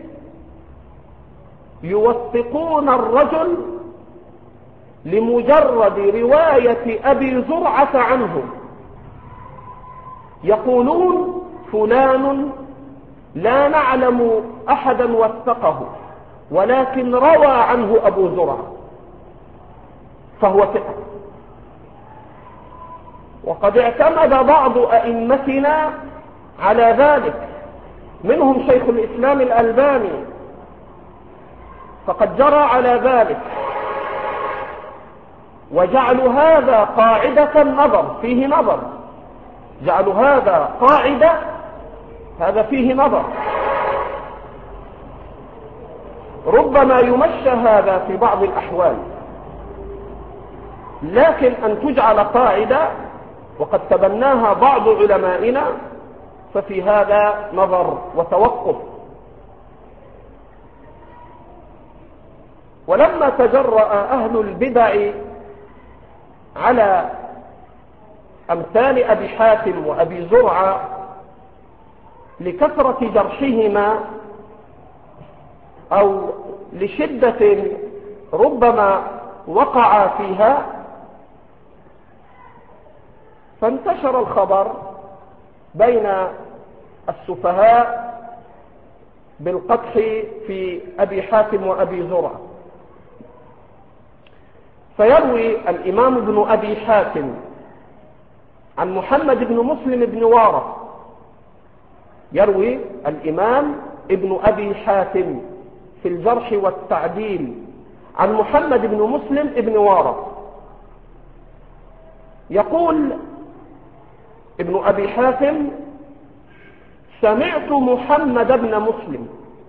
يوثقون الرجل لمجرد رواية أبي زرعة عنه، يقولون: فلان لا نعلم أحدا وثقه ولكن روى عنه أبو زرعة فهو ثقة. وقد اعتمد بعض أئمتنا على ذلك، منهم شيخ الإسلام الألباني، فقد جرى على ذلك، وجعلوا هذا قاعدة النظر فيه نظر، جعلوا هذا قاعدة هذا فيه نظر. ربما يمشى هذا في بعض الأحوال، لكن أن تجعل قاعدة وقد تبناها بعض علمائنا ففي هذا نظر وتوقف. ولما تجرأ أهل البدع على أمثال أبي حاتم وأبي زرعة لكثرة جرحهما أو لشدة ربما وقع فيها، فانتشر الخبر بين السفهاء بالقدح في أبي حاتم وأبي زرعة. فيروي الإمام ابن أبي حاتم عن محمد بن مسلم بن وارث، يروي الإمام ابن أبي حاتم في الجرح والتعديل عن محمد بن مسلم بن وارث، يقول ابن أبي حاتم: سمعت محمد بن مسلم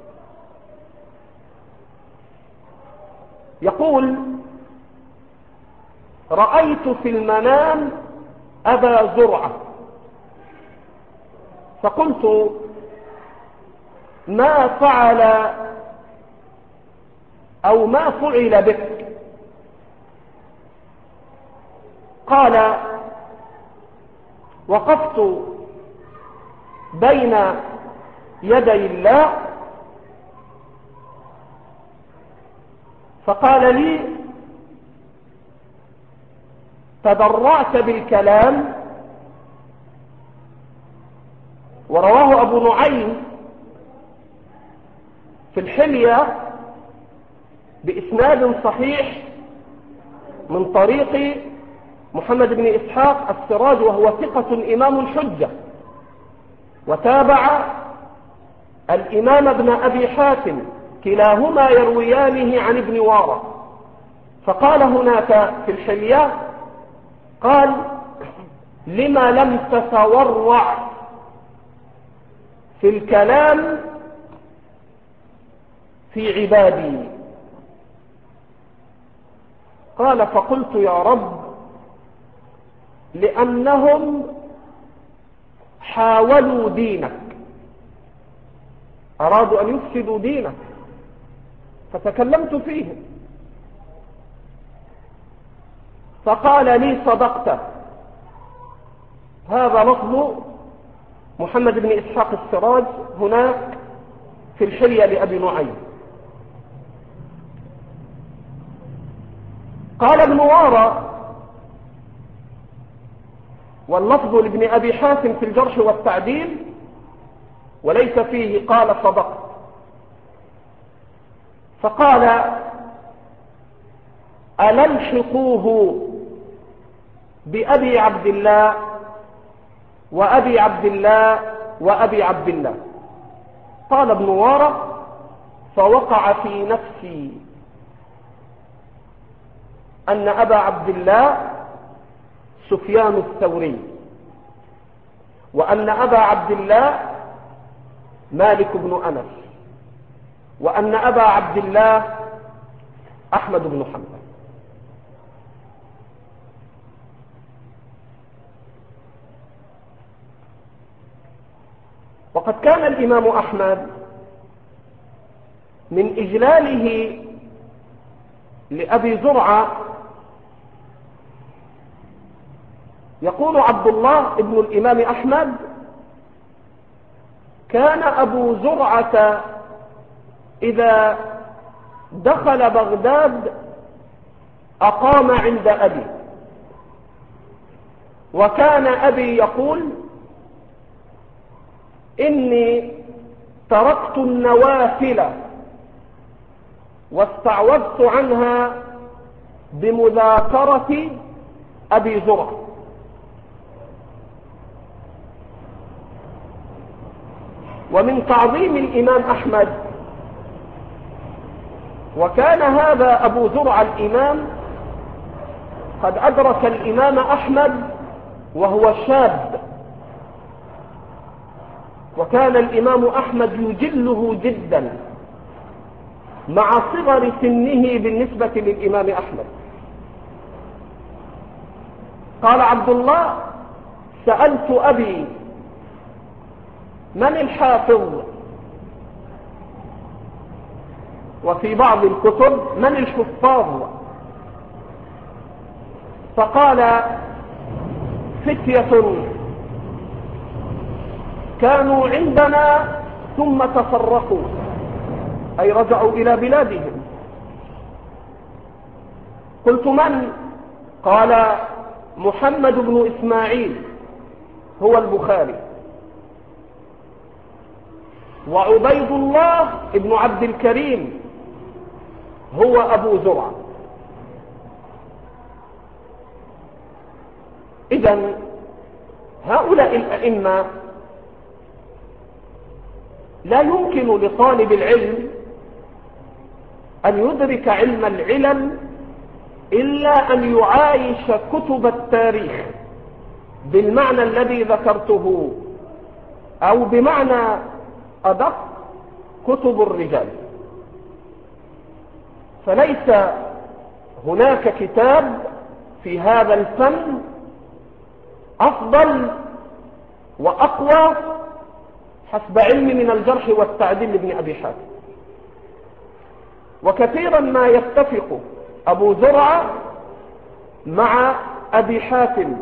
يقول: رأيت في المنام أبا زرعة فقلت: ما فعل أو ما فعل بك؟ قال: وقفت بين يدي الله فقال لي: تدرعت بالكلام. ورواه أبو نعيم في الحلية بإسناد صحيح من طريق محمد بن إسحاق السراج، وهو ثقة إمام حجة، وتابع الإمام ابن أبي حاتم، كلاهما يرويانه عن ابن وارى. فقال هناك في الحلية: قال: لما لم تتورع في الكلام في عبادي؟ قال: فقلت: يا رب، لأنهم حاولوا دينك، أرادوا أن يفسدوا دينك فتكلمت فيهم. فقال لي: صدقت. هذا لفظ محمد بن إسحاق السراج هناك في الحلية لأبي نعيم. قال ابن وارى، واللفظ لابن أبي حاتم في الجرح والتعديل وليس فيه قال صدقت. فقال: ألنحقوه بأبي عبد الله وأبي عبد الله وأبي عبد الله؟ قال ابن وارى: فوقع في نفسي أن أبا عبد الله سفيان الثوري، وأن أبا عبد الله مالك بن أنس، وأن أبا عبد الله أحمد بن حنبل. وقد كان الإمام أحمد من إجلاله لأبي زرعة يقول عبد الله ابن الإمام أحمد: كان أبو زرعة إذا دخل بغداد أقام عند أبي، وكان أبي يقول: إني تركت النوافل واستعوذت عنها بمذاكرة أبي زرعة. ومن تعظيم الإمام أحمد، وكان هذا أبو زرع الإمام قد أدرك الإمام أحمد وهو شاب، وكان الإمام أحمد يجله جدا مع صغر سنه بالنسبة للإمام أحمد. قال عبد الله: سألت أبي: من الحافظ؟ وفي بعض الكتب: من الحفاظ؟ فقال: فتية كانوا عندنا ثم تفرقوا، أي رجعوا إلى بلادهم. قلت: من؟ قال: محمد بن إسماعيل هو البخاري، وعبيد الله بن عبد الكريم هو أبو زرعة. إذن هؤلاء الأئمة لا يمكن لطالب العلم أن يدرك علم العلم إلا أن يعايش كتب التاريخ بالمعنى الذي ذكرته، أو بمعنى أدق كتب الرجال. فليس هناك كتاب في هذا الفن أفضل وأقوى حسب علمي من الجرح والتعديل لابن أبي حاتم. وكثيرا ما يتفق أبو زرعة مع أبي حاتم،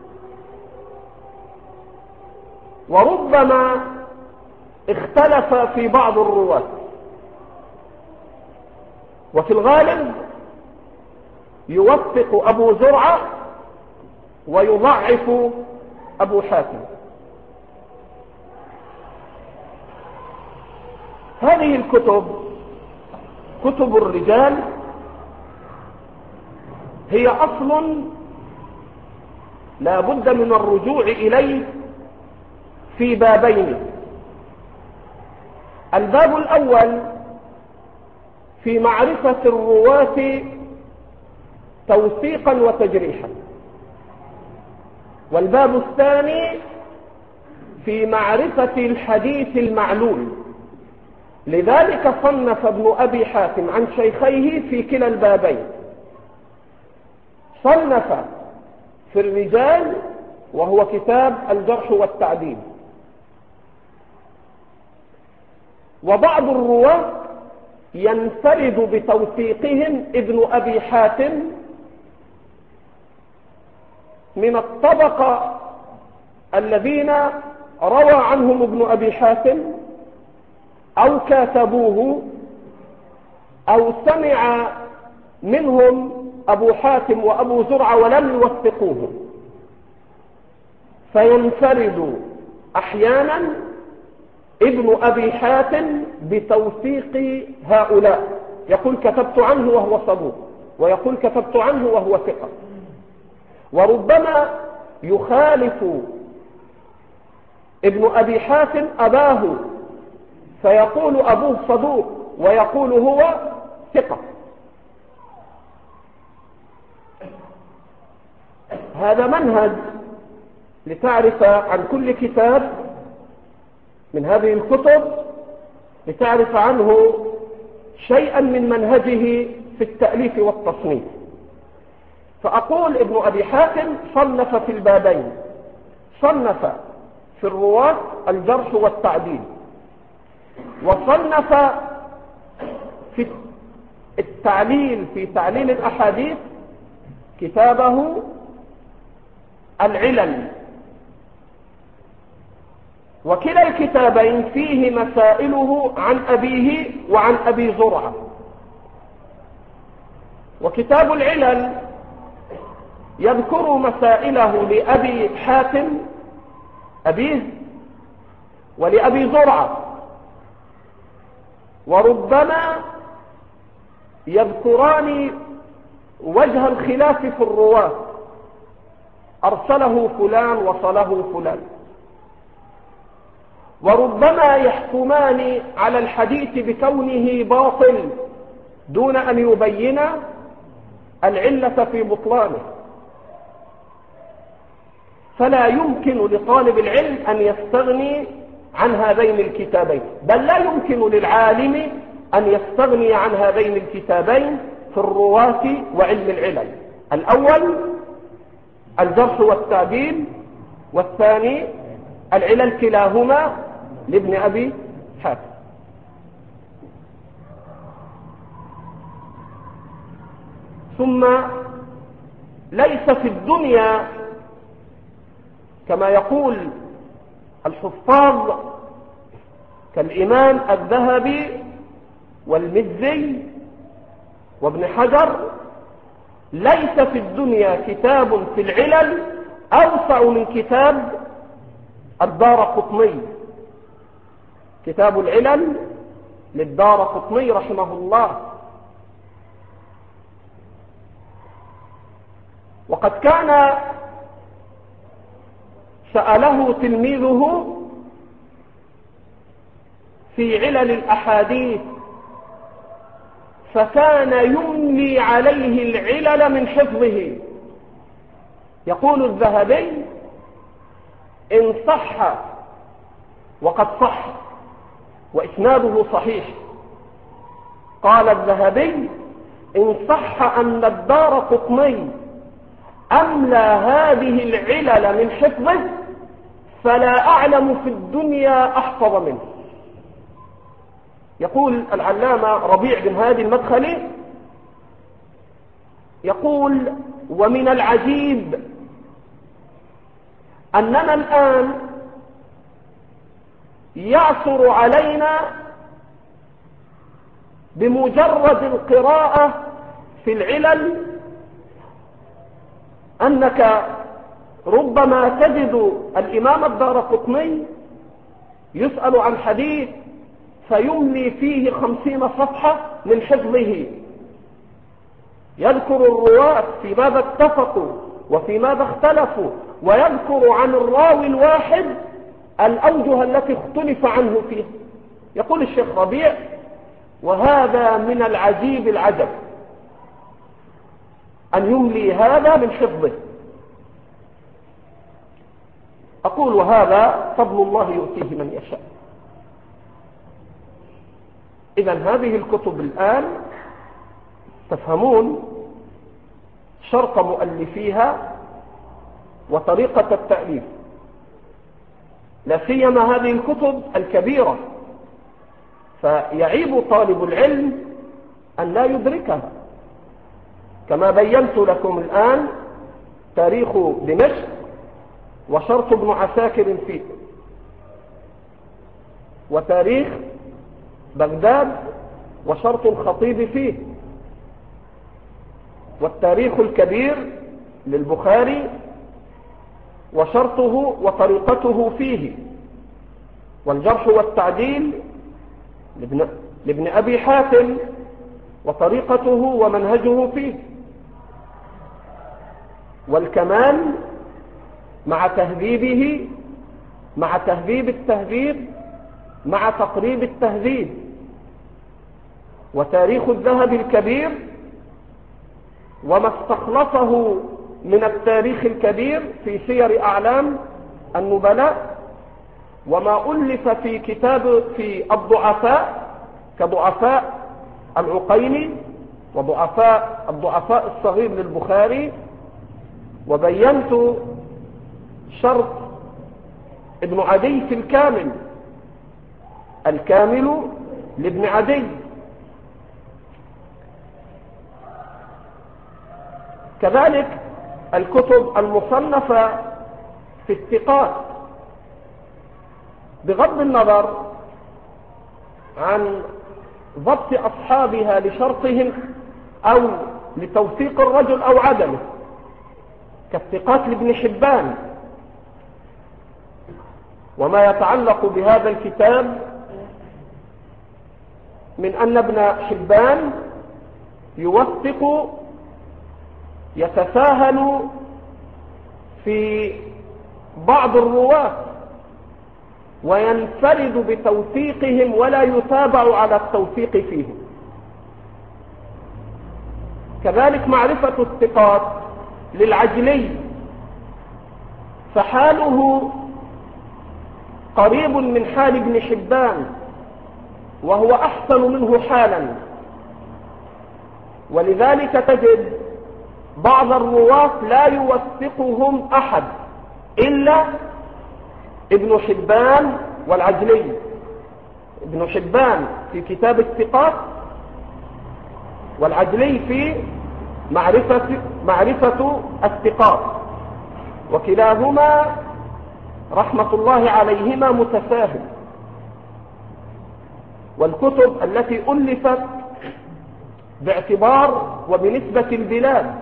وربما اختلف في بعض الرواة، وفي الغالب يوثق أبو زرعة ويضعف أبو حاتم. هذه الكتب، كتب الرجال، هي أصل لا بد من الرجوع إليه في بابين. الباب الأول في معرفة الرواة توثيقا وتجريحا، والباب الثاني في معرفة الحديث المعلول. لذلك صنف ابن أبي حاتم عن شيخيه في كلا البابين، صنف في الرجال وهو كتاب الجرح والتعديل، وبعض الرواة ينفرد بتوثيقهم ابن أبي حاتم من الطبقة الذين روى عنهم ابن أبي حاتم أو كاتبوه أو سمع منهم أبو حاتم وأبو زرعة ولم يوثقوه، فينفرد أحيانا ابن أبي حاتم بتوثيق هؤلاء، يقول كتبت عنه وهو صدوق، ويقول كتبت عنه وهو ثقة. وربما يخالف ابن أبي حاتم أباه، فيقول أبوه صدوق ويقول هو ثقة. هذا منهج لتعرف عن كل كتاب من هذه الكتب، لتعرف عنه شيئا من منهجه في التأليف والتصنيف. فأقول ابن أبي حاتم صنف في البابين، صنف في الرواة الجرح والتعديل، وصنف في التعليل، في تعليل الأحاديث كتابه العلل. وكلا الكتابين فيه مسائله عن أبيه وعن أبي زرعة. وكتاب العلل يذكر مسائله لأبي حاتم أبيه ولأبي زرعة، وربما يذكران وجه الخلاف في الرواة، أرسله فلان وصله فلان، وربما يحكمان على الحديث بكونه باطل دون أن يبين العلة في بطلانه. فلا يمكن لطالب العلم أن يستغني عن هذين الكتابين، بل لا يمكن للعالم أن يستغني عن هذين الكتابين في الرواة وعلم العلل. الأول الجرح والتعديل، والثاني العلل، كلاهما لابن أبي حاتم. ثم ليس في الدنيا كما يقول الحفاظ كالإمام الذهبي والمزي وابن حجر، ليس في الدنيا كتاب في العلل أوسع من كتاب الدارقطني. كتاب العلل للدارقطني رحمه الله. وقد كان سأله تلميذه في علل الأحاديث، فكان يملي عليه العلل من حفظه. يقول الذهبي إن صح، وقد صح وإسناده صحيح، قال الذهبي إن صح أن الدارقطني أملى هذه العلل من حفظه، فلا أعلم في الدنيا أحفظ منه. يقول العلامة ربيع بن هادي المدخلي، يقول: ومن العجيب أننا الآن يعثر علينا بمجرد القراءة في العلل أنك ربما تجد الإمام الدارقطني يسأل عن حديث فيملي فيه 50 صفحة من حفظه، يذكر الرواة في ماذا اتفقوا وفي ماذا اختلفوا، ويذكر عن الراوي الواحد الأوجه التي اختلف عنه فيه. يقول الشيخ ربيع: وهذا من العجيب العجب أن يملي هذا من حفظه. أقول: وهذا فضل الله يؤتيه من يشاء. إذن هذه الكتب الآن تفهمون شرط مؤلفيها وطريقة التأليف، لا سيما هذه الكتب الكبيرة، فيعيب طالب العلم أن لا يدركها. كما بينت لكم الآن تاريخ دمشق وشرط ابن عساكر فيه، وتاريخ بغداد وشرط الخطيب فيه، والتاريخ الكبير للبخاري وشرطه وطريقته فيه، والجرح والتعديل لابن أبي حاتم وطريقته ومنهجه فيه، والكمال مع تهذيبه مع تهذيب التهذيب مع تقريب التهذيب، وتاريخ الذهبي الكبير وما استخلصه من التاريخ الكبير في سير أعلام النبلاء، وما ألف في كتاب في الضعفاء كضعفاء العقيلي الضعفاء الصغير للبخاري. وبينت شرط ابن عدي في الكامل لابن عدي. كذلك الكتب المصنفة في الثقات، بغض النظر عن ضبط أصحابها لشرطهم أو لتوثيق الرجل أو عدمه، كالثقات لابن حبان. وما يتعلق بهذا الكتاب من أن ابن حبان يوثق يتساهل في بعض الرواة وينفرد بتوثيقهم ولا يتابع على التوثيق فيهم. كذلك معرفة الثقات للعجلي، فحاله قريب من حال ابن حبان وهو أحسن منه حالا، ولذلك تجد بعض الرواة لا يوثقهم أحد إلا ابن حبان والعجلي. ابن حبان في كتاب الثقات، والعجلي في معرفة الثقات، وكلاهما رحمة الله عليهما متساهل. والكتب التي ألفت باعتبار وبنسبة البلاد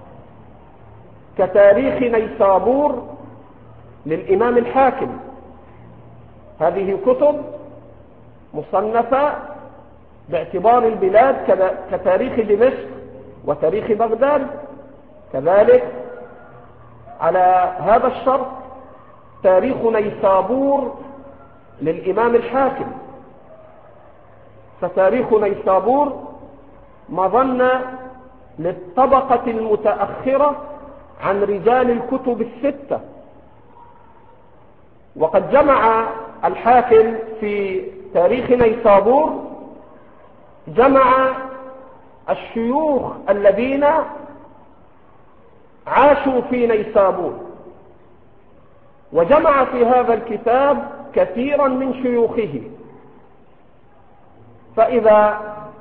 كتاريخ نيسابور للإمام الحاكم، هذه كتب مصنفة باعتبار البلاد كتاريخ دمشق وتاريخ بغداد. كذلك على هذا الشرط تاريخ نيسابور للإمام الحاكم، فتاريخ نيسابور مظنة للطبقة المتأخرة عن رجال الكتب الستة. وقد جمع الحاكم في تاريخ نيسابور جمع الشيوخ الذين عاشوا في نيسابور، وجمع في هذا الكتاب كثيرا من شيوخه. فإذا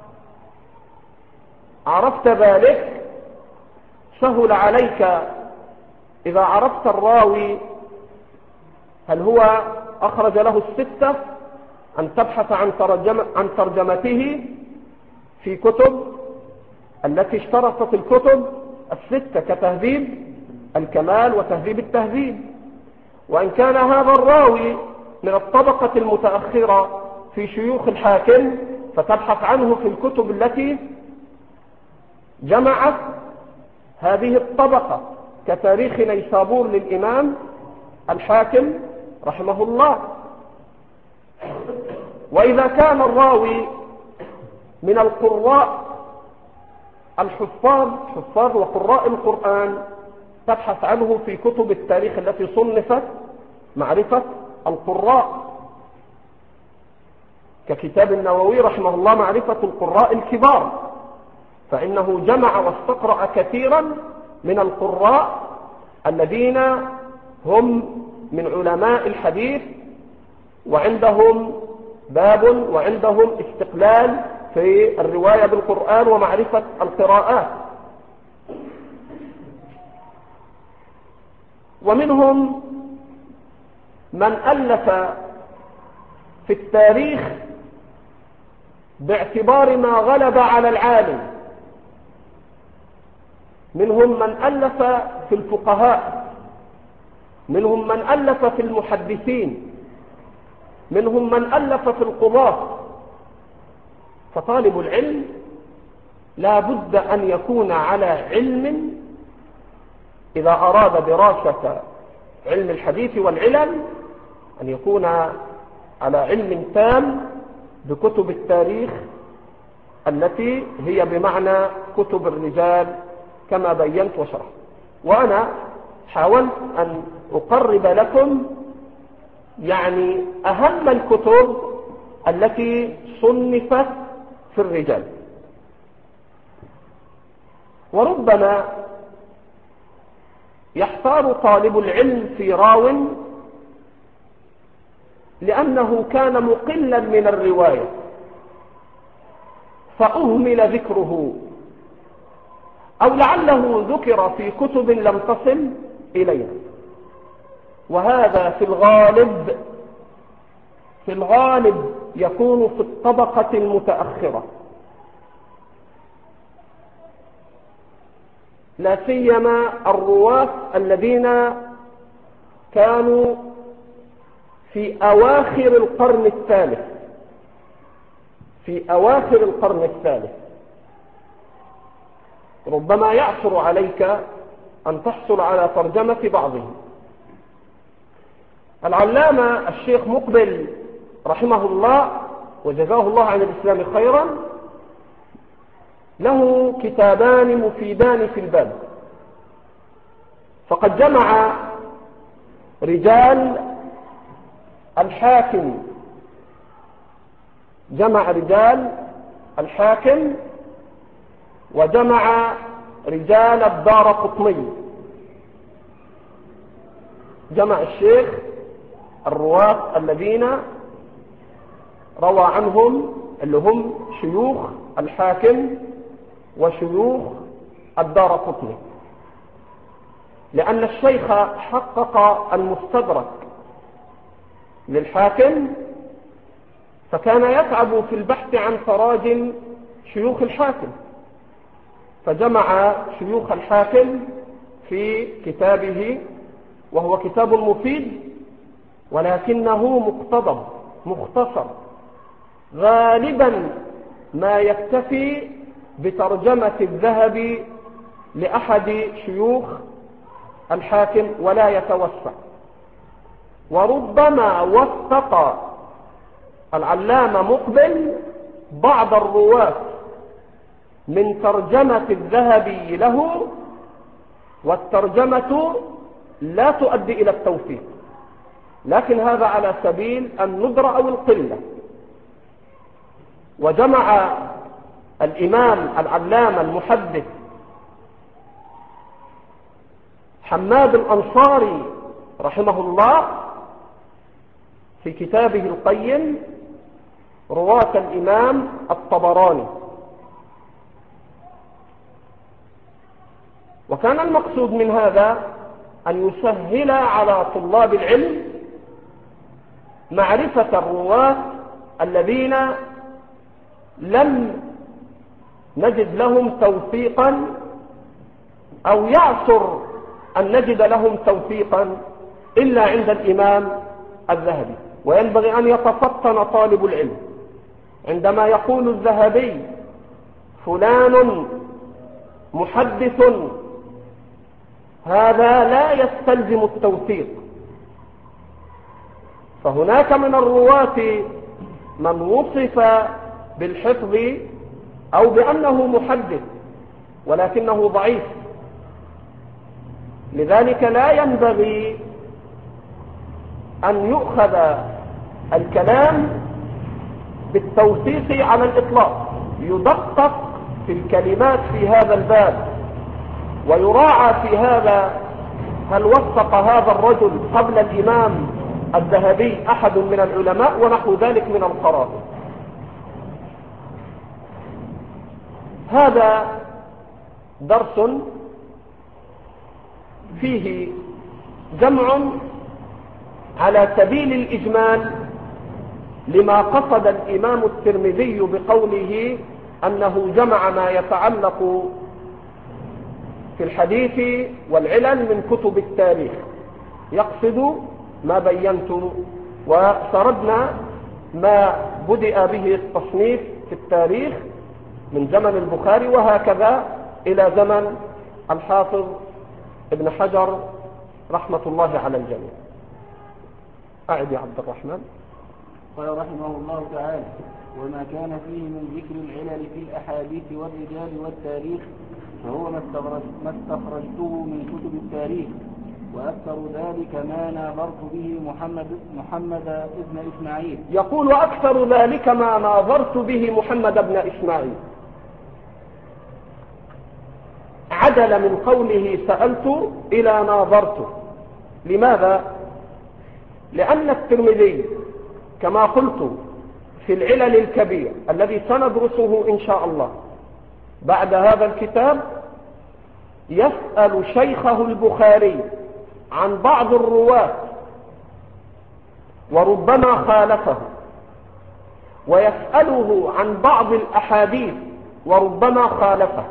عرفت ذلك سهل عليك إذا عرفت الراوي هل هو أخرج له الستة أن تبحث عن ترجمته في كتب التي اشترطت الكتب الستة كتهذيب الكمال وتهذيب التهذيب. وإن كان هذا الراوي من الطبقة المتأخرة في شيوخ الحاكم فتبحث عنه في الكتب التي جمعت هذه الطبقة كتاريخ نيسابور للإمام الحاكم رحمه الله. وإذا كان الراوي من القراء الحفاظ وقراء القرآن تبحث عنه في كتب التاريخ التي صنفت معرفة القراء ككتاب النووي رحمه الله معرفة القراء الكبار، فإنه جمع واستقرأ كثيرا من القراء الذين هم من علماء الحديث وعندهم باب وعندهم استقلال في الرواية بالقرآن ومعرفة القراءات. ومنهم من ألف في التاريخ باعتبار ما غلب على العالم، منهم من ألف في الفقهاء، منهم من ألف في المحدثين، منهم من ألف في القضاة. فطالب العلم لا بد أن يكون على علم إذا أراد دراسة علم الحديث والعلل، أن يكون على علم تام بكتب التاريخ التي هي بمعنى كتب الرجال كما بينت وشرحت. وأنا حاولت أن أقرب لكم يعني أهم الكتب التي صنفت في الرجال. وربما يحتار طالب العلم في راو لأنه كان مقلا من الرواية فأهمل ذكره، أو لعله ذكر في كتب لم تصل إلينا. وهذا في الغالب يكون في الطبقة المتأخرة، لا سيما الرواة الذين كانوا في أواخر القرن الثالث. ربما يعثر عليك أن تحصل على ترجمة بعضهم. العلامة الشيخ مقبل رحمه الله وجزاه الله عن الإسلام خيرا له كتابان مفيدان في الباب، فقد جمع رجال الحاكم وجمع رجال الدارقطني. جمع الشيخ الرواة الذين روى عنهم اللي هم شيوخ الحاكم وشيوخ الدارقطني، لأن الشيخ حقق المستدرك للحاكم فكان يتعب في البحث عن تراجم شيوخ الحاكم، فجمع شيوخ الحاكم في كتابه، وهو كتاب مفيد ولكنه مقتضب مختصر، غالبا ما يكتفي بترجمة الذهبي لأحد شيوخ الحاكم ولا يتوسع. وربما وثق العلامة مقبل بعض الرواة من ترجمة الذهبي له، والترجمة لا تؤدي إلى التوثيق، لكن هذا على سبيل الندرة أو القلة. وجمع الإمام العلامة المحدث حماد الأنصاري رحمه الله في كتابه القيم رواة الإمام الطبراني. وكان المقصود من هذا أن يسهل على طلاب العلم معرفة الرواة الذين لم نجد لهم توثيقا أو يعسر أن نجد لهم توثيقا إلا عند الإمام الذهبي. وينبغي أن يتفطن طالب العلم عندما يقول الذهبي فلان محدث، هذا لا يستلزم التوثيق، فهناك من الرواة من وصف بالحفظ أو بأنه محدث ولكنه ضعيف. لذلك لا ينبغي أن يؤخذ الكلام بالتوثيق على الإطلاق، يدقق في الكلمات في هذا الباب ويراعى في هذا هل وثق هذا الرجل قبل الإمام الذهبي أحد من العلماء ونحو ذلك من القرائن. هذا درس فيه جمع على سبيل الإجمال لما قصد الإمام الترمذي بقوله أنه جمع ما يتعلق في الحديث والعلل من كتب التاريخ، يقصد ما بينت وسردنا ما بدأ به التصنيف في التاريخ من زمن البخاري وهكذا إلى زمن الحافظ ابن حجر رحمة الله على الجميع. أعد يا عبد الرحمن. قال رحمه الله تعالى: وما كان فيه من ذكر العلل في الأحاديث والرجال والتاريخ فهو ما استخرجته من كتب التاريخ، وأكثر ذلك ما ناظرت به محمد ابن إسماعيل. يقول: وأكثر ذلك ما ناظرت به محمد ابن إسماعيل. عدل من قوله سألت إلى ناظرت. لماذا؟ لأن الترمذي كما قلت في العلل الكبير الذي سندرسه إن شاء الله بعد هذا الكتاب يسأل شيخه البخاري عن بعض الرواة وربما خالفه، ويسأله عن بعض الأحاديث وربما خالفه.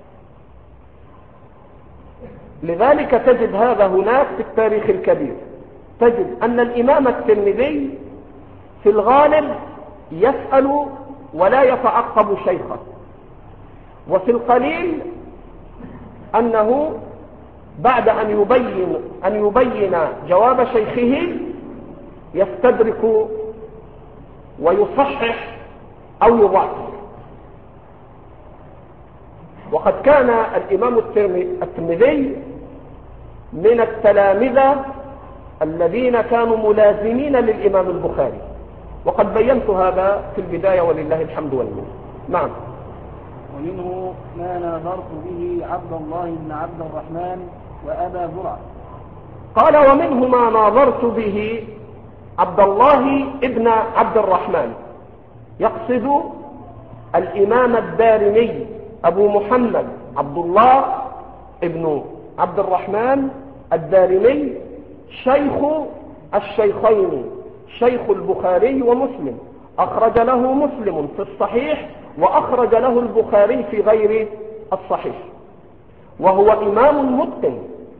لذلك تجد هذا هناك في التاريخ الكبير، تجد أن الإمام الترمذي في الغالب يسأل ولا يتعقب شيخه، وفي القليل أنه بعد أن يبين جواب شيخه يستدرك ويصحح أو يضعف. وقد كان الإمام الترمذي من التلامذة الذين كانوا ملازمين للإمام البخاري، وقد بينت هذا في البداية ولله الحمد والمنة. نعم. ومنه ما ناظرت به عبد الله بن عبد الرحمن وأبا زرعة. قال: ومنه ما ناظرت به عبد الله بن عبد الرحمن، يقصد الإمام الدارمي أبو محمد عبد الله بن عبد الرحمن الدارمي، شيخ الشيخين، شيخ البخاري ومسلم، أخرج له مسلم في الصحيح وأخرج له البخاري في غير الصحيح، وهو إمام متقن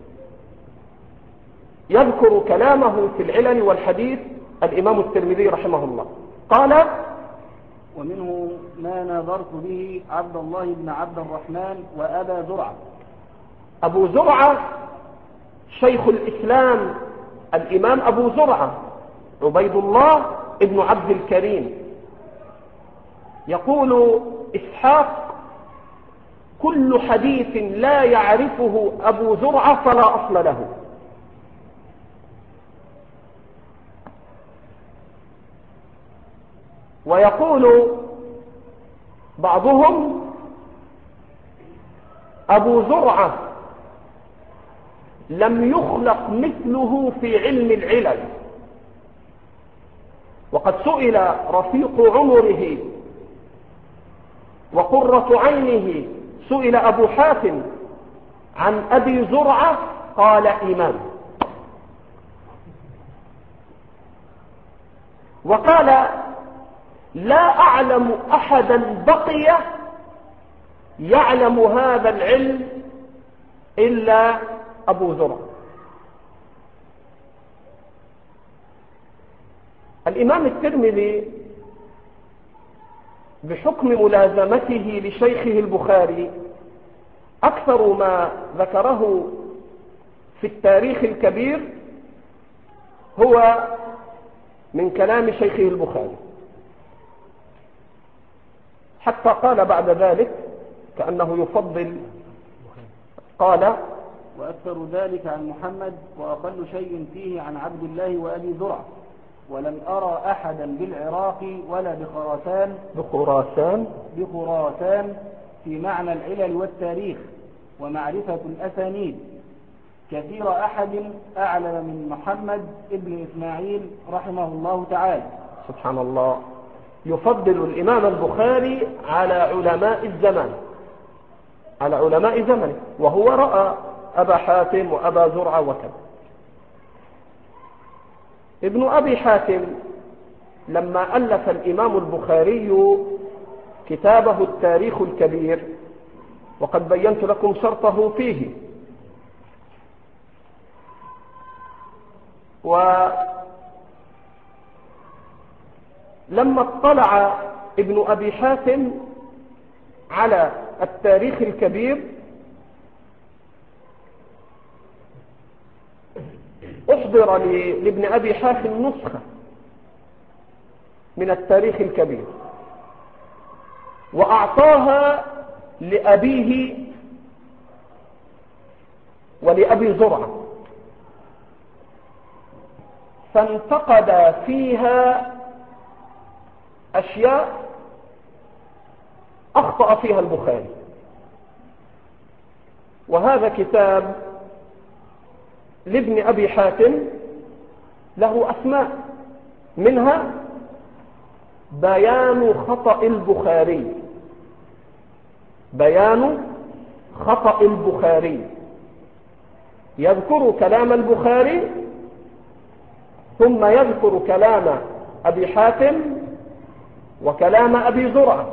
يذكر كلامه في العلل والحديث الإمام الترمذي رحمه الله. قال: ومنه ما ناظرت به عبد الله بن عبد الرحمن وأبا زرعة. أبو زرعة شيخ الإسلام الإمام أبو زرعة عبيد الله ابن عبد الكريم. يقول إسحاق: كل حديث لا يعرفه أبو زرعة فلا أصل له. ويقول بعضهم: أبو زرعة لم يخلق مثله في علم العلل. وقد سئل رفيق عمره وقرة عينه، سئل أبو حاتم عن أبي زرعة قال إمام. وقال لا أعلم أحدا بقي يعلم هذا العلم إلا أبو زرعة. الإمام الترمذي بحكم ملازمته لشيخه البخاري أكثر ما ذكره في التاريخ الكبير هو من كلام شيخه البخاري، حتى قال بعد ذلك كأنه يفضل، قال وأكثر ذلك عن محمد، وأقل شيء فيه عن عبد الله وأبي زرعة، ولم أرى أحدا بالعراق ولا بخراسان في معنى العلل والتاريخ ومعرفة الأسانيد كثير أحد أعلم من محمد ابن إسماعيل رحمه الله تعالى. سبحان الله، يفضل الإمام البخاري على علماء زمنه، وهو رأى أبا حاتم وأبا زرعة وكذا. ابن أبي حاتم لما ألف الإمام البخاري كتابه التاريخ الكبير، وقد بينت لكم شرطه فيه، ولما اطلع ابن أبي حاتم على التاريخ الكبير أحضر لابن أبي حاتم نسخة من التاريخ الكبير، وأعطاها لأبيه ولأبي زرعة، فانتقد فيها أشياء أخطأ فيها البخاري. وهذا كتاب لابن أبي حاتم له أسماء، منها بيان خطأ البخاري، يذكر كلام البخاري ثم يذكر كلام أبي حاتم وكلام أبي زرعة،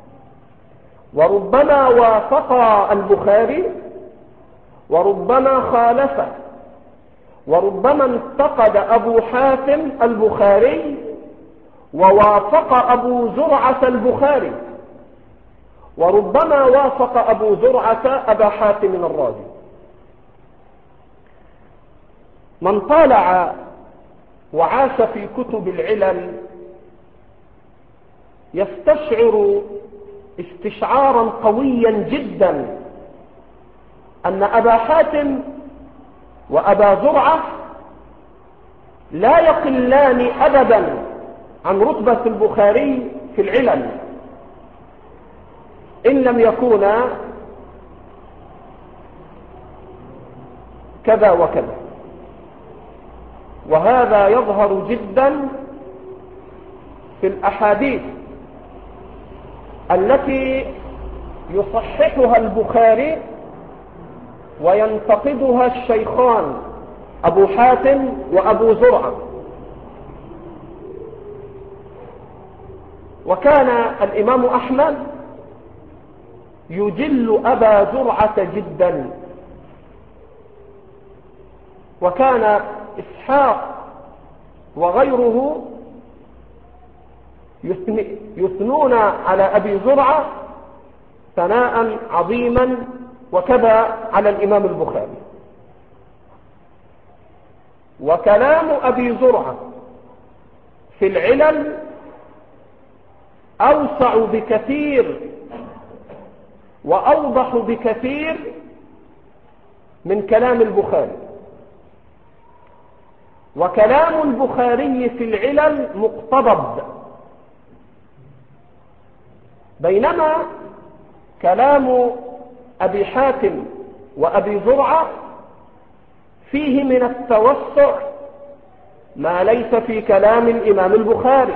وربما وافق البخاري وربما خالف، وربما انتقد أبو حاتم البخاري ووافق أبو زرعة البخاري، وربما وافق أبو زرعة أبا حاتم الرازي. من طالع وعاش في كتب العلل يستشعر استشعارا قويا جدا أن أبا حاتم وأبا زرعة لا يقلان أبدا عن رتبة البخاري في العلل، إن لم يكونا كذا وكذا. وهذا يظهر جدا في الأحاديث التي يصححها البخاري وينتقدها الشيخان أبو حاتم وأبو زرعة. وكان الإمام أحمد يجل أبا زرعة جدا، وكان إسحاق وغيره يثنون على أبي زرعة ثناء عظيما، وكذا على الإمام البخاري. وكلام أبي زرعة في العلل أوسع بكثير وأوضح بكثير من كلام البخاري. وكلام البخاري في العلل مقتضب، بينما كلام أبي حاتم وأبي زرعة فيه من التوسع ما ليس في كلام الإمام البخاري.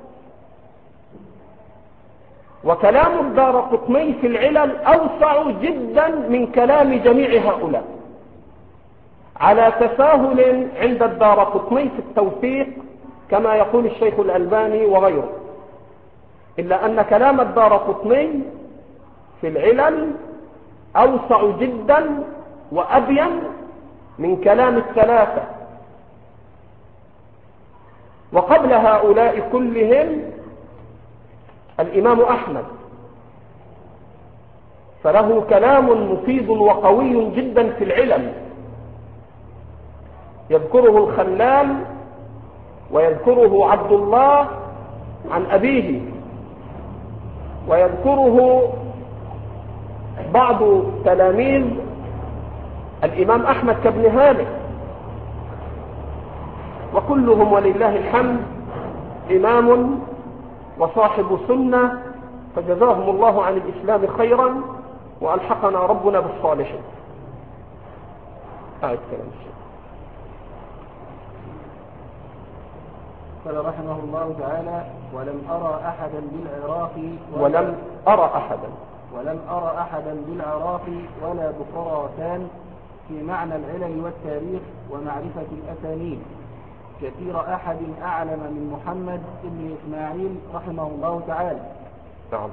وكلام الدارقطني في العلل أوسع جدا من كلام جميع هؤلاء، على تساهل عند الدارقطني في التوثيق كما يقول الشيخ الألباني وغيره، إلا أن كلام الدارقطني في العلل أوسع جدا وأبين من كلام الثلاثة. وقبل هؤلاء كلهم الإمام أحمد، فله كلام مفيد وقوي جدا في العلل، يذكره الخلال ويذكره عبد الله عن أبيه، ويذكره بعض تلاميذ الإمام أحمد كابن هانئ، وكلهم ولله الحمد إمام وصاحب سنة، فجزاهم الله عن الإسلام خيرا وألحقنا ربنا بالصالحين. كلام الشيخ. قال رحمه الله تعالى: ولم أرى أحدا بالعراق ولا بخراسان في معنى العلل والتاريخ ومعرفة الأسانيد كثير أحد أعلم من محمد بن إسماعيل رحمه الله تعالى. نعم.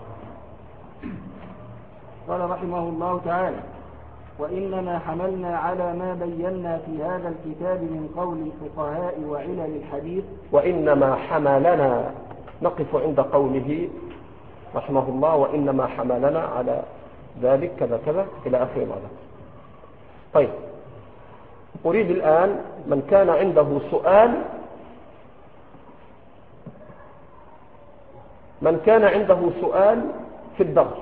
قال رحمه الله تعالى: وإنما حملنا على ما بينا في هذا الكتاب من قول الفقهاء وعلل الحديث. وإنما حملنا، نقف عند قوله رحمه الله: وإنما حملنا على ذلك كذا كذا إلى آخر هذا. طيب، أريد الآن من كان عنده سؤال في الدرس،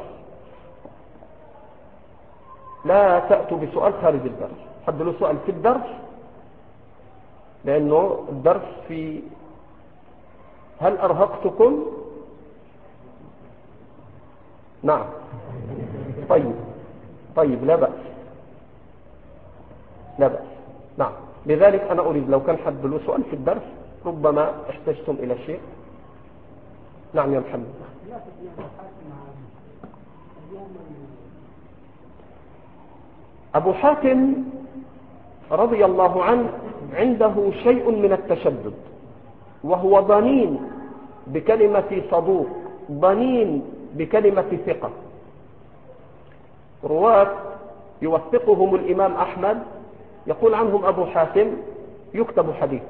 لا تأتوا بسؤال خارج الدرس، حد له سؤال في الدرس، لأنه الدرس في هل أرهقتكم؟ نعم. طيب لا بأس. نعم. لذلك أنا أريد لو كان حد له سؤال في الدرس ربما احتجتم إلى شيء. نعم يا محمد. أبو حاتم رضي الله عنه عنده شيء من التشدد، وهو ضنين بكلمة صدوق، ضنين بكلمة ثقة. رواة يوثقهم الإمام أحمد يقول عنهم أبو حاتم يكتب حديثا.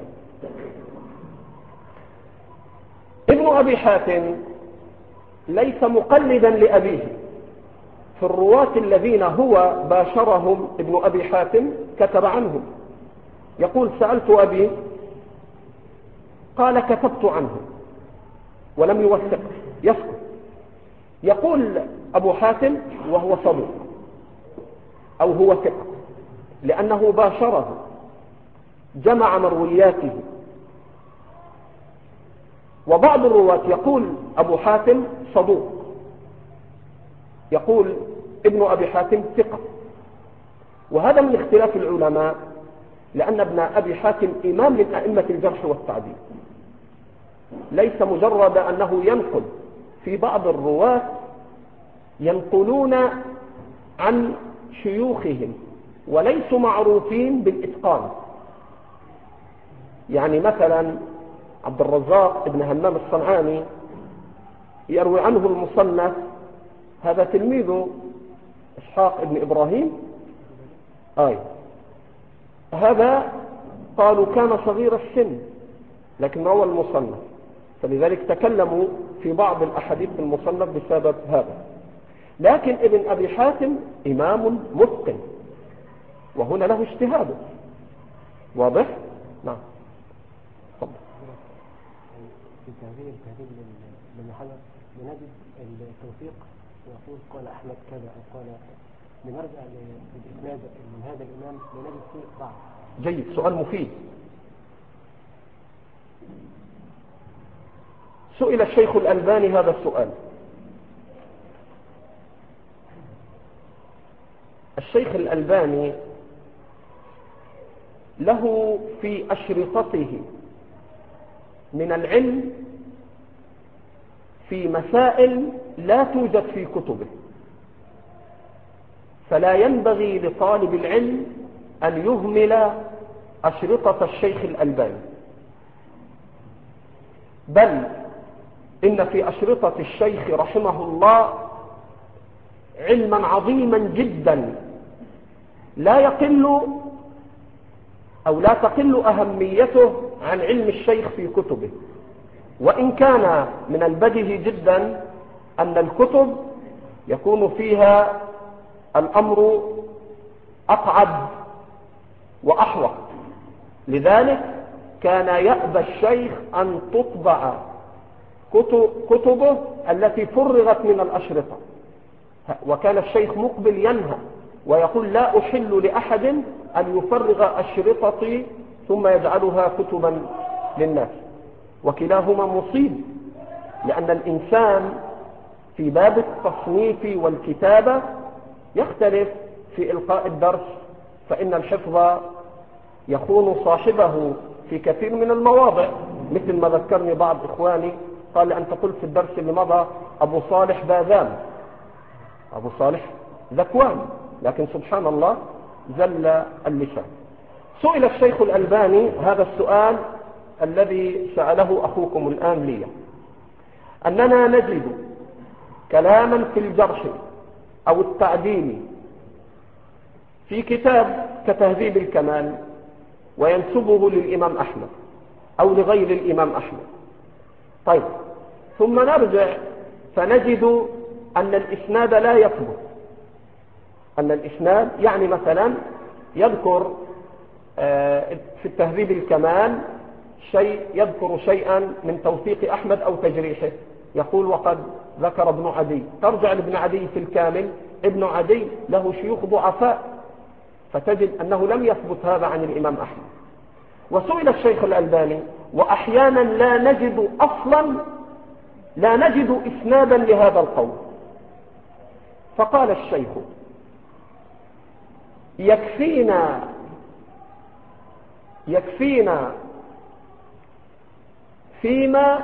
ابن أبي حاتم ليس مقلدا لأبيه، في الرواة الذين هو باشرهم ابن أبي حاتم كتب عنهم، يقول: سألت أبي قال كتبت عنه، ولم يوثق، يسكت. يقول أبو حاتم وهو صدوق أو هو ثقة، لأنه باشره، جمع مروياته. وبعض الرواة يقول أبو حاتم صدوق، يقول ابن أبي حاتم ثقة. وهذا من اختلاف العلماء، لأن ابن أبي حاتم إمام من أئمة الجرح والتعديل، ليس مجرد أنه ينقل. في بعض الرواة ينقلون عن شيوخهم وليسوا معروفين بالإتقان. يعني مثلا عبد الرزاق بن همام الصنعاني يروي عنه المصنف، هذا تلميذ إسحاق بن إبراهيم، هذا قالوا كان صغير السن لكن روى المصنف، فلذلك تكلموا في بعض الأحاديث المصنف بسبب هذا. لكن ابن أبي حاتم إمام متقن، وهنا له اجتهاده واضح. نعم. في تهذيب من حدث بنجد التوثيق يقول قال أحمد كذا أو قال، لنرجع للإسناد من هذا الإمام لنجد فيه ضعف. جيد، سؤال مفيد. سئل الشيخ الألباني هذا السؤال. الشيخ الألباني له في أشرطته من العلم في مسائل لا توجد في كتبه، فلا ينبغي لطالب العلم أن يهمل أشرطة الشيخ الألباني، بل إن في أشرطة الشيخ رحمه الله علما عظيما جدا لا يقل أو لا تقل أهميته عن علم الشيخ في كتبه. وإن كان من البديهي جدا أن الكتب يكون فيها الأمر أقعد وأحوط، لذلك كان يأبى الشيخ أن تطبع كتبه التي فرغت من الأشرطة، وكان الشيخ مقبل ينهى ويقول لا أحل لأحد أن يفرغ أشرطتي ثم يجعلها كتبا للناس، وكلاهما مصيب، لأن الإنسان في باب التصنيف والكتابة يختلف. في إلقاء الدرس فإن الحفظ يخون صاحبه في كثير من المواضع، مثل ما ذكرني بعض إخواني قال أنت قلت في الدرس اللي مضى أبو صالح باذان، أبو صالح ذكوان، لكن سبحان الله زل اللسان. سئل الشيخ الألباني هذا السؤال الذي سأله أخوكم الآن لي، أننا نجد كلاما في الجرح أو التعديل في كتاب كتهذيب الكمال وينسبه للإمام أحمد أو لغير الإمام أحمد، طيب ثم نرجع فنجد أن الإسناد لا يثبت، أن الإسناد يعني مثلا يذكر في التهذيب الكمال شيء، يذكر شيئا من توثيق أحمد أو تجريحه، يقول وقد ذكر ابن عدي، ترجع لابن عدي في الكامل، ابن عدي له شيوخ ضعفاء، فتجد أنه لم يثبت هذا عن الإمام أحمد. وسئل الشيخ الألباني وأحيانا لا نجد إسنادا لهذا القول، فقال الشيخ يكفينا فيما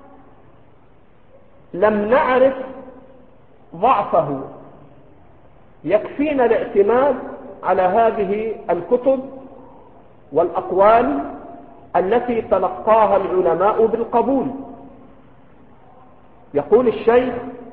لم نعرف ضعفه، يكفينا الاعتماد على هذه الكتب والأقوال التي تلقاها العلماء بالقبول. يقول الشيخ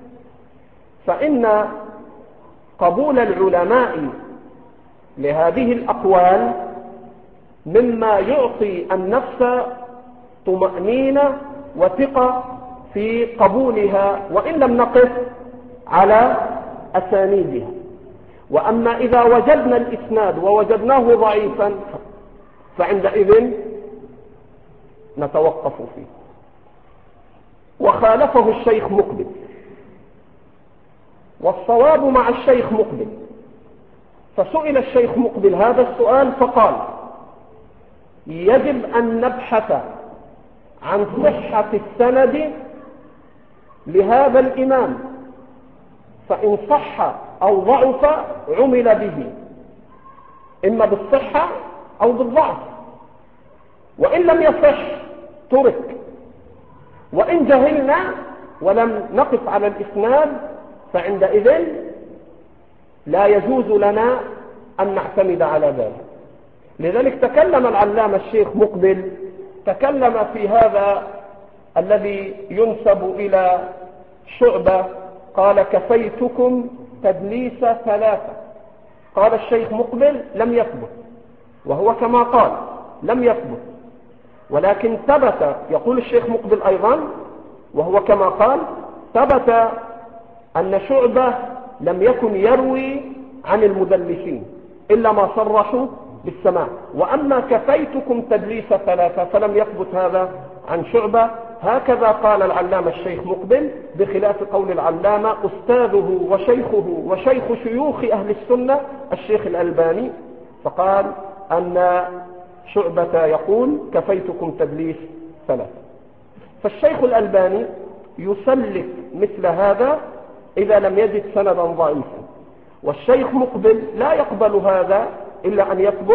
فإن قبول العلماء لهذه الأقوال مما يعطي النفس طمأنينة وثقة في قبولها وإن لم نقف على أسانيدها. وأما إذا وجدنا الإسناد ووجدناه ضعيفا فعندئذ نتوقف فيه. وخالفه الشيخ مقبل، والصواب مع الشيخ مقبل. فسئل الشيخ مقبل هذا السؤال فقال يجب أن نبحث عن صحة السند لهذا الإمام، فإن صح أو ضعف عمل به إما بالصحة أو بالضعف، وإن لم يصح ترك. وإن جهلنا ولم نقف على الإسناد فعندئذ لا يجوز لنا أن نعتمد على ذلك. لذلك تكلم العلامة الشيخ مقبل، تكلم في هذا الذي ينسب إلى شعبة، قال كفيتكم تدليس ثلاثة. قال الشيخ مقبل لم يثبت، وهو كما قال لم يثبت، ولكن ثبت. يقول الشيخ مقبل أيضا وهو كما قال ثبت أن شعبة لم يكن يروي عن المدلسين إلا ما صرحوا بالسماع. وأما كفيتكم تدليس ثلاثة فلم يثبت هذا عن شعبة. هكذا قال العلامة الشيخ مقبل، بخلاف قول العلامة أستاذه وشيخه وشيخ شيوخ أهل السنة الشيخ الألباني، فقال أن شعبة يقول كفيتكم تدليس ثلاثة. فالشيخ الألباني يسلك مثل هذا إذا لم يجد سندا ضعيفا، والشيخ مقبل لا يقبل هذا إلا أن يثبت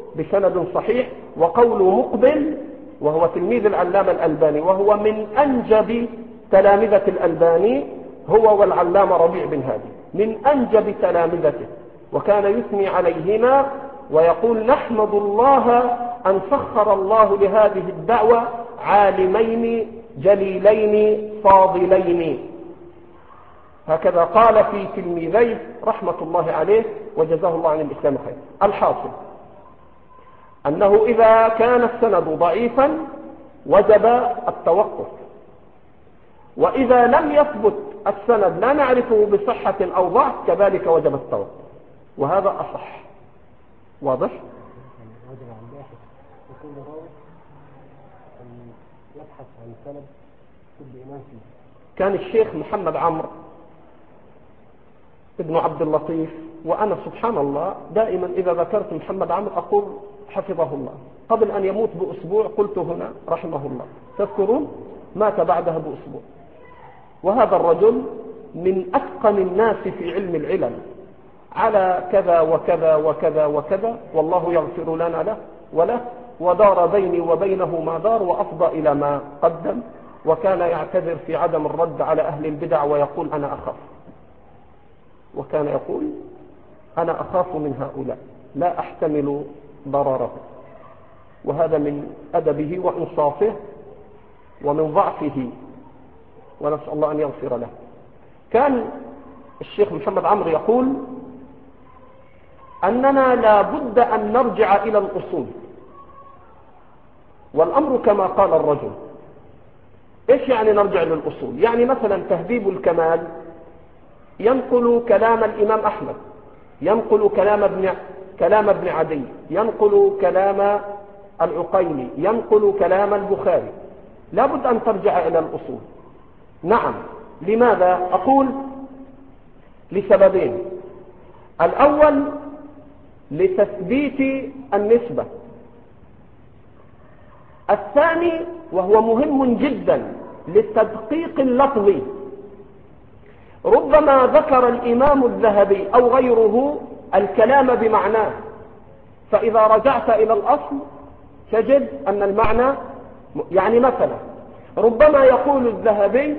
بسند صحيح. وقول مقبل وهو تلميذ العلامة الألباني وهو من أنجب تلامذة الألباني، هو والعلامة ربيع بن هادي من أنجب تلامذته، وكان يثني عليهما ويقول نحمد الله أن سخر الله لهذه الدعوة عالمين جليلين فاضلين. هكذا قال في تلميذيه رحمة الله عليه وجزاه الله عن الإسلام خير. الحاصل أنه إذا كان السند ضعيفا وجب التوقف، وإذا لم يثبت السند لا نعرفه بصحة أو ضعف كذلك وجب التوقف، وهذا أصح. واضح؟ وجب على الباحث وكل راوي أن يبحث عن سند كل إمام فيه. كان الشيخ محمد عمرو ابن عبد اللطيف، وأنا سبحان الله دائما إذا ذكرت محمد عمرو أقول حفظه الله، قبل أن يموت بأسبوع قلت هنا رحمه الله، تذكرون؟ مات بعدها بأسبوع. وهذا الرجل من أتقن الناس في علم العلل على كذا وكذا وكذا وكذا، والله يغفر لنا له وله، ودار بيني وبينه ما دار وأفضى إلى ما قدم، وكان يعتذر في عدم الرد على أهل البدع ويقول أنا أخاف، وكان يقول أنا أخاف من هؤلاء لا أحتمل ضرره. وهذا من أدبه وإنصافه ومن ضعفه، ونسأل الله أن يغفر له. كان الشيخ محمد عمرو يقول أننا لا بد أن نرجع إلى الأصول، والأمر كما قال الرجل. إيش يعني نرجع للأصول؟ يعني مثلا تهذيب الكمال ينقل كلام الإمام أحمد، ينقل كلام ابن عدي، ينقل كلام العقيلي، ينقل كلام البخاري. لا بد أن ترجع إلى الأصول. نعم. لماذا؟ أقول لسببين. الأول لتثبيت النسبة، الثاني وهو مهم جدا للتدقيق اللفظي. ربما ذكر الإمام الذهبي أو غيره الكلام بمعناه، فإذا رجعت إلى الأصل تجد أن المعنى يعني مثلا ربما يقول الذهبي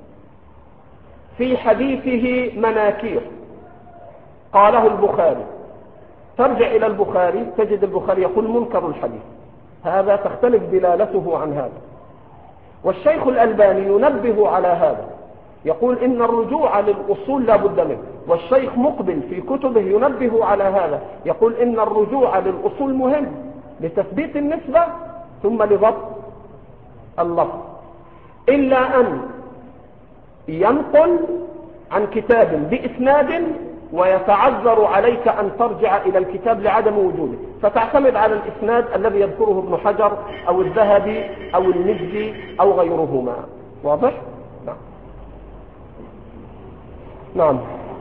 في حديثه مناكير قاله البخاري، ترجع إلى البخاري تجد البخاري يقول منكر الحديث، هذا تختلف دلالته عن هذا. والشيخ الألباني ينبه على هذا، يقول إن الرجوع للأصول لا بد منه. والشيخ مقبل في كتبه ينبه على هذا، يقول إن الرجوع للأصول مهم لتثبيت النسبة ثم لضبط اللفظ، إلا أن ينقل عن كتاب بإسناد ويتعذر عليك أن ترجع إلى الكتاب لعدم وجوده، فتعتمد على الإسناد الذي يذكره ابن حجر أو الذهبي أو المزي أو غيرهما. واضح؟ نعم. نعم.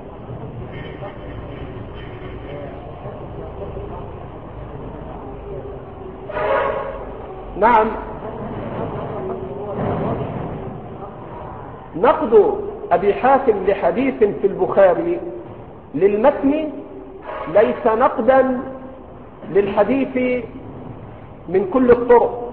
نعم. نقد أبي حاتم لحديث في البخاري للمتن ليس نقدا للحديث من كل الطرق.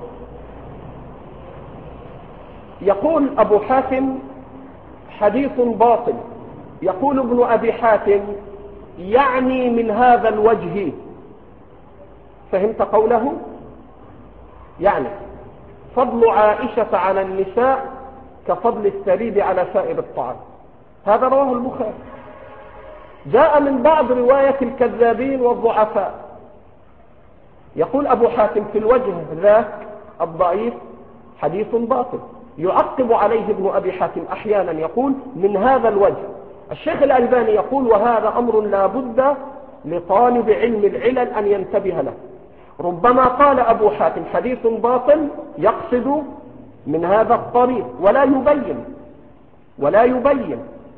يقول أبو حاتم حديث باطل، يقول ابن أبي حاتم يعني من هذا الوجه. فهمت قوله؟ يعني فضل عائشة على النساء كفضل الثريد على سائر الطعام، هذا رواه البخاري. جاء من بعض رواية الكذابين والضعفاء. يقول أبو حاتم في الوجه ذاك الضعيف حديث باطل. يعقب عليه ابن أبي حاتم أحيانا يقول من هذا الوجه. الشيخ الألباني يقول وهذا أمر لا بد لطالب علم العلل أن ينتبه له. ربما قال أبو حاتم حديث باطل يقصد من هذا الطريق ولا يبين،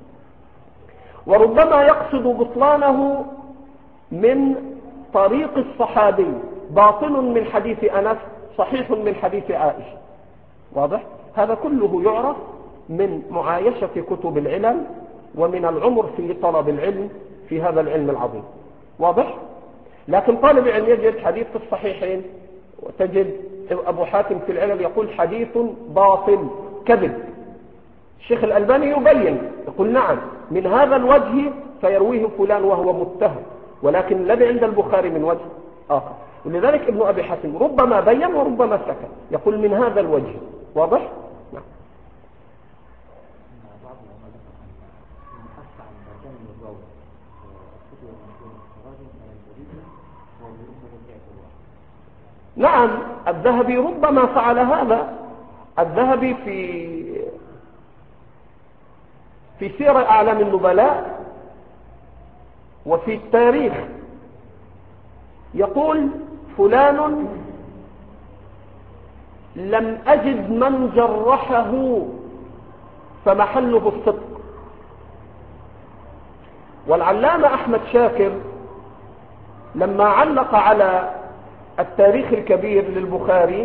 وربما يقصد بطلانه من طريق الصحابي، باطل من حديث أنس صحيح من حديث عائشة. واضح؟ هذا كله يعرف من معايشة كتب العلل ومن العمر في طلب العلم في هذا العلم العظيم. واضح؟ لكن طالب العلم يجد حديث في الصحيحين، وتجد أبو حاتم في العلل يقول حديث باطل كذب. الشيخ الألباني يبين يقول نعم من هذا الوجه فيرويه فلان وهو متهم، ولكن الذي عند البخاري من وجه آخر. ولذلك ابن أبي حاتم ربما بين وربما سكت، يقول من هذا الوجه. واضح؟ نعم. نعم الذهبي ربما فعل هذا. الذهبي في سير أعلام النبلاء وفي التاريخ يقول فلان لم أجد من جرحه فمحله الصدق. والعلامة أحمد شاكر لما علق على التاريخ الكبير للبخاري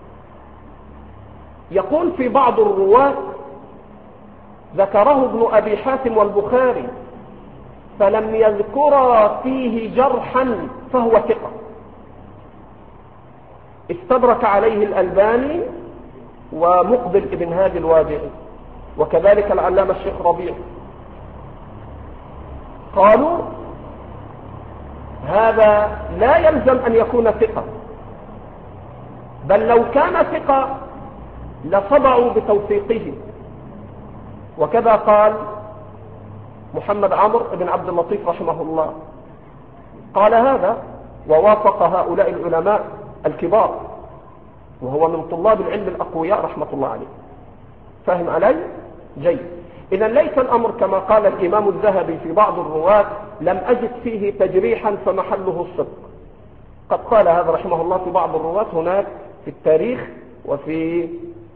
يقول في بعض الرواة ذكره ابن أبي حاتم والبخاري فلم يذكر فيه جرحا فهو ثقة. استدرك عليه الألباني ومقبل ابن هادي الوادعي وكذلك العلامة الشيخ ربيع، قالوا هذا لا يلزم أن يكون ثقة، بل لو كان ثقة لصدعوا بتوثيقه. وكذا قال محمد عمرو بن عبد اللطيف رحمه الله، قال هذا ووافق هؤلاء العلماء الكبار، وهو من طلاب العلم الأقوياء رحمة الله عليه. فهم علي؟ جيد. إذا ليس الأمر كما قال الإمام الذهبي في بعض الرواة لم أجد فيه تجريحا فمحله الصدق. قد قال هذا رحمه الله في بعض الرواة هناك في التاريخ وفي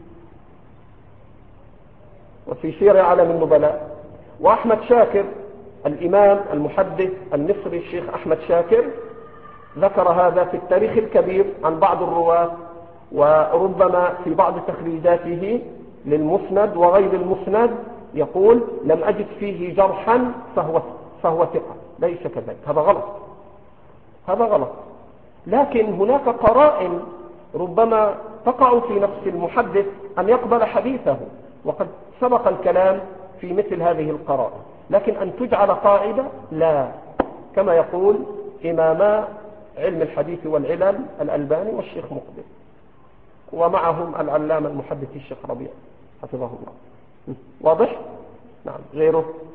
سير أعلام النبلاء. وأحمد شاكر الإمام المحدث المصري الشيخ أحمد شاكر ذكر هذا في التاريخ الكبير عن بعض الرواة، وربما في بعض تخريجاته للمسند وغير المسند يقول لم أجد فيه جرحا فهو ثقة. ليس كذلك، هذا غلط، هذا غلط. لكن هناك قرائن ربما تقع في نفس المحدث أن يقبل حديثه، وقد سبق الكلام في مثل هذه القرائن. لكن أن تجعل قاعدة لا، كما يقول إماما علم الحديث والعلل الألباني والشيخ مقبل، ومعهم العلامة المحدث الشيخ ربيع حفظه الله. واضح؟ نعم. غيره